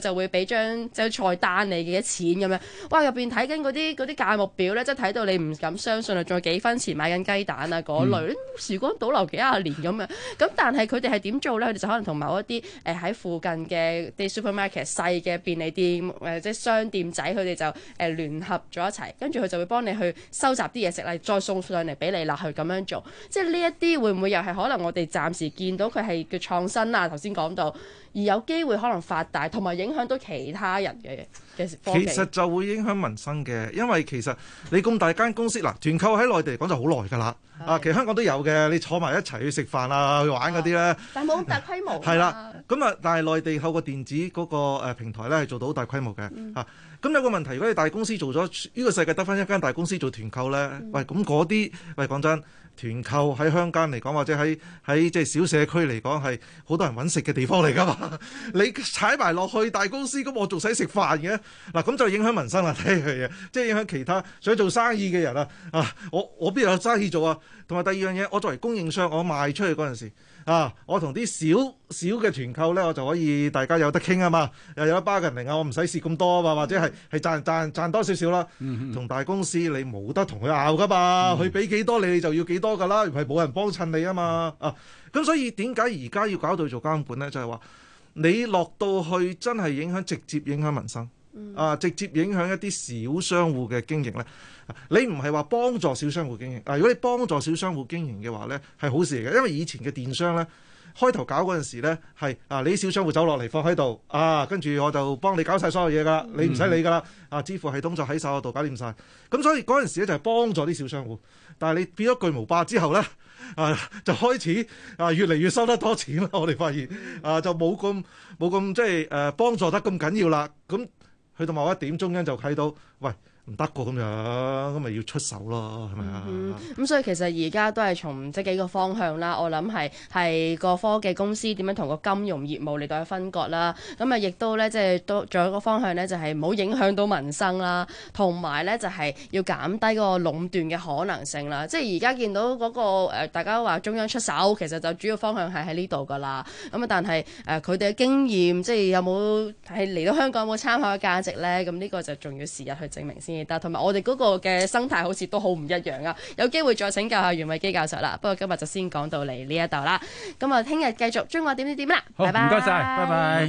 就會俾張即係菜單你幾多錢咁樣。哇！入邊睇緊嗰啲價目表咧，即係睇到你唔敢相信啊！仲有幾分錢買緊雞蛋啊嗰類，時光倒流幾廿年咁樣。咁但係佢哋係點做咧？佢哋就可能同某一啲喺附近嘅啲 supermarket 細嘅便利店即係商店仔，佢哋就聯合咗一齊，跟住佢就會幫你去收集啲嘢食嚟，再送上嚟俾你啦，去咁樣做。即係呢一啲會唔會又係可能我哋暫時見到佢係叫創新啊？頭先講到，而有機會可能發大，同埋影響到其他人嘅科技。 其實就會影響民生嘅，因為其實你咁大間公司嗱，團購喺內地嚟講就好耐㗎啦。其實香港都有嘅，你坐埋一齊去食飯啊，去玩嗰啲咧。 但係冇咁大規模。 係啦，咁啊，但係內地透過電子嗰個平台咧，係做到好大規模嘅嚇。咁有個問題，如果你大公司做咗呢個世界得返一間大公司做團購咧，喂，咁嗰啲喂講真。團購喺鄉間嚟講，或者喺即係小社區嚟講，係好多人揾食嘅地方嚟㗎嘛。你踩埋落去大公司，咁我仲使食飯嘅嗱，咁就影響民生啦。睇佢嘢，即係影響其他想做生意嘅人啊。我邊有生意做啊？同埋第二樣嘢，我作為供應商，我賣出去嗰陣時我同啲小嘅團購咧，我就可以大家有得傾啊嘛，又有一巴人嚟啊，我唔使蝕咁多啊嘛，或者係賺多少少啦。同大公司你冇得同佢拗㗎嘛，佢俾幾多你就要幾多㗎啦，唔係冇人幫襯你啊嘛。咁所以點解而家要搞到做監管咧？就係話你落到去真係直接影響民生。直接影響一啲小商戶嘅經營咧，你唔係話幫助小商戶經營。如果你幫助小商戶經營嘅話咧，係好事嚟嘅，因為以前嘅電商咧，開頭搞嗰陣時咧係你啲小商戶走落嚟放喺度跟住我就幫你搞晒所有嘢㗎，你唔使理㗎啦。支付系統就喺晒我度搞掂晒。咁所以嗰陣時咧就係幫助啲小商戶，但係你變咗巨無霸之後咧就開始越嚟越收得多錢啦。我哋發現就冇咁即係幫助得咁緊要啦。咁去到某一點，中央就睇到，喂，唔得過咁樣，咁咪要出手咯，係咪啊？ 咁所以其實而家都係從即幾個方向啦。我諗係個科技公司點樣同個金融業務嚟到去分割啦。咁啊，亦都咧即係都仲有一個方向咧，就係唔好影響到民生啦，同埋咧就係要減低嗰個壟斷嘅可能性啦。即係而家見到嗰個大家話中央出手，其實就主要方向係喺呢度㗎啦。咁啊，但係佢哋嘅經驗，即係有冇係嚟到香港有冇參考嘅價值咧？咁呢個就仲要時日去證明先。但同埋我哋嗰個嘅生態好似都好唔一樣啊！有機會再請教下袁偉基教授啦。不過今日就先講到嚟呢一度啦。咁啊，聽日繼續中國點點點啦。 好， 拜拜。 唔該晒，拜拜。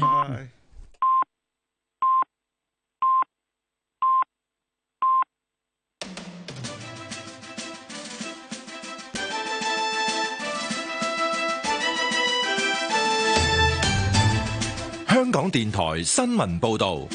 香港電台新聞報導。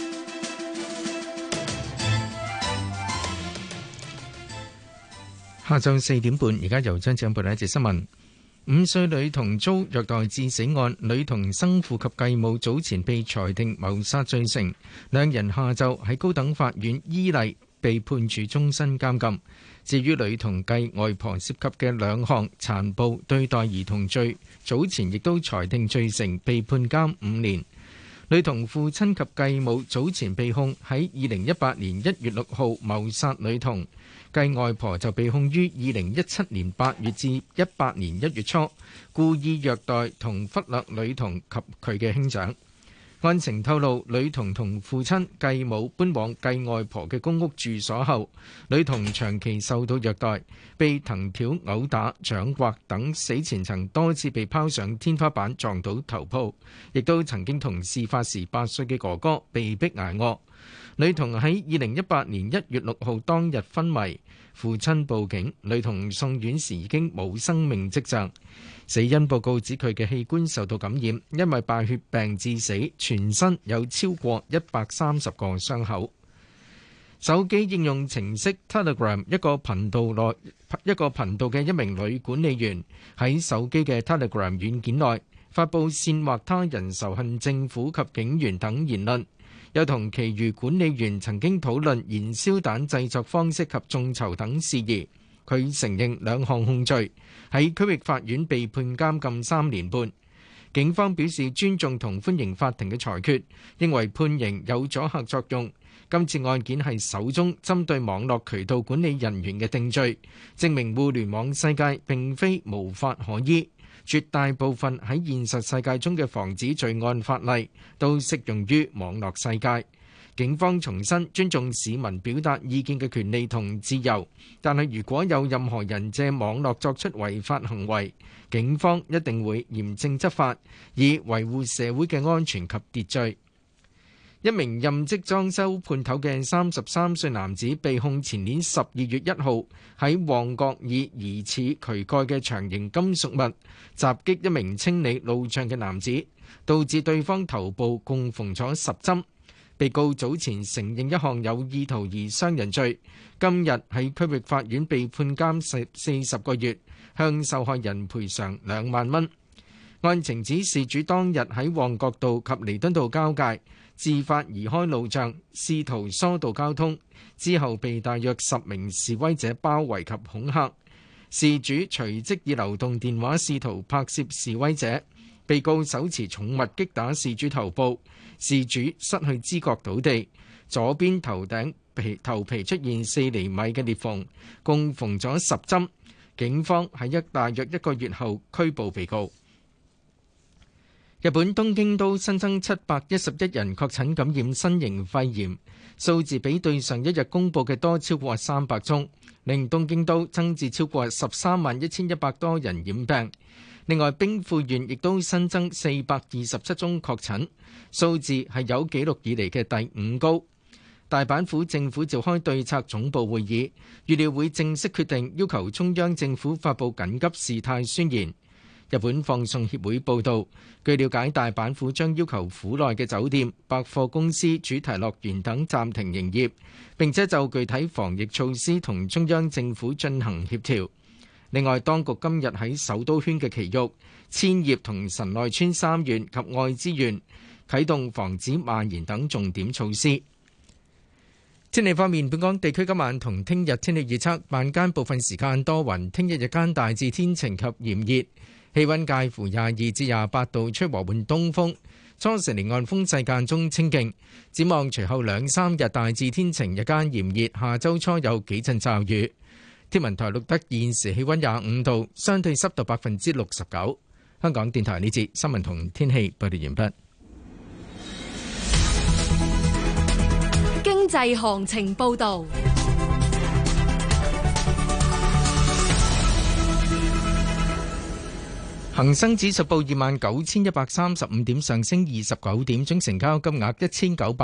下晝4點半，而家由張長報道一節新聞。5歲女童遭虐待致死案，女童生父及繼母早前被裁定謀殺罪成，兩人下晝喺高等法院依例被判處終身監禁。至於女童繼外婆涉及嘅2項殘暴對待兒童罪，早前亦都裁定罪成，被判監5年。女童父親及繼母早前被控喺2018年1月6號謀殺女童。繼外婆就被控於2017年8月至18年1月初故意虐待同忽略女童及佢嘅兄長。案情透露，女童同父親繼母搬往繼外婆嘅公屋住所後，女童長期受到虐待，被藤條毆打、掌摑等，死前曾多次被拋上天花板撞到頭部，亦都曾經同事發時8歲嘅哥哥被逼挨餓。女童喺2018年1月6號當日昏迷，父親報警，女童送院時已經冇生命跡象。死因報告指佢嘅器官受到感染，因為敗血病致死，全身有超過130個傷口。手機應用程式 Telegram 一個頻道嘅一名女管理員喺手機嘅 Telegram 軟件內發佈煽惑他人仇恨政府及警員等言論。又同其餘管理員曾經討論燃燒彈製作方式及眾籌等事宜。佢承認2項控罪，喺區域法院被判監禁3年半。警方表示尊重同歡迎法庭嘅裁決，認為判刑有阻嚇作用。今次案件係首宗針對網絡渠道管理人員嘅定罪，證明互聯網世界並非無法可依。 絕大部分喺現實世界中嘅防止罪案法例都適用於網絡世界。警方重申尊重市民表達意見嘅權利同自由，但係如果有任何人借網絡作出違法行為，警方一定會嚴正執法，以維護社會嘅安全及秩序。一名任職裝修判頭嘅33歲男子被控前年12月1號喺旺角以疑似渠蓋嘅長形金屬物襲擊一名清理路障嘅男子，導致對方頭部共縫咗10針。被告早前承認一項有意圖而傷人罪，今日喺區域法院被判監40個月，向受害人賠償2萬蚊。案情指事主當日喺旺角道及彌敦道交界自發移開路障，試圖疏導交通，之後被大約10名示威者包圍及恐嚇。事主隨即以流動電話試圖拍攝示威者，被告手持重物擊打事主頭部，事主失去知覺倒地，左邊頭皮出現4厘米嘅裂縫，共縫咗10針。警方喺大約1個月後拘捕被告。日本東京都新增711人確診感染新型肺炎，數字比對上一日公佈嘅多超過300宗，令東京都增至超過131100多人染病。另外，兵庫縣亦都新增427宗確診，數字係有紀錄以嚟嘅第5高。大阪府政府召開對策總部會議，預料會正式決定要求中央政府發布緊急事態宣言。日本放送協會報導，據了解，大阪府將要求府內嘅酒店、百貨公司、主題樂園等暫停營業，並且就具體防疫措施同中央政府進行協調。另外，當局今日喺首都圈嘅埼玉、千葉同神奈川3縣及愛知縣啟動防止蔓延等重點措施。天氣方面，本港地區今晚同聽日天氣預測，晚間部分時間多雲，聽日日間大致天晴及炎熱，氣溫介乎22至28度，吹和緩東風，初時離岸風勢間中清勁。展望隨後2-3日大致天晴，日間炎熱，下周初有幾陣驟雨。天文台錄得現時氣溫25度，相對濕度69%。香港電台呢節新聞同天氣報道完畢。 經濟行情報道。 恒生指數報29,135點，上升29點，總成交金額1900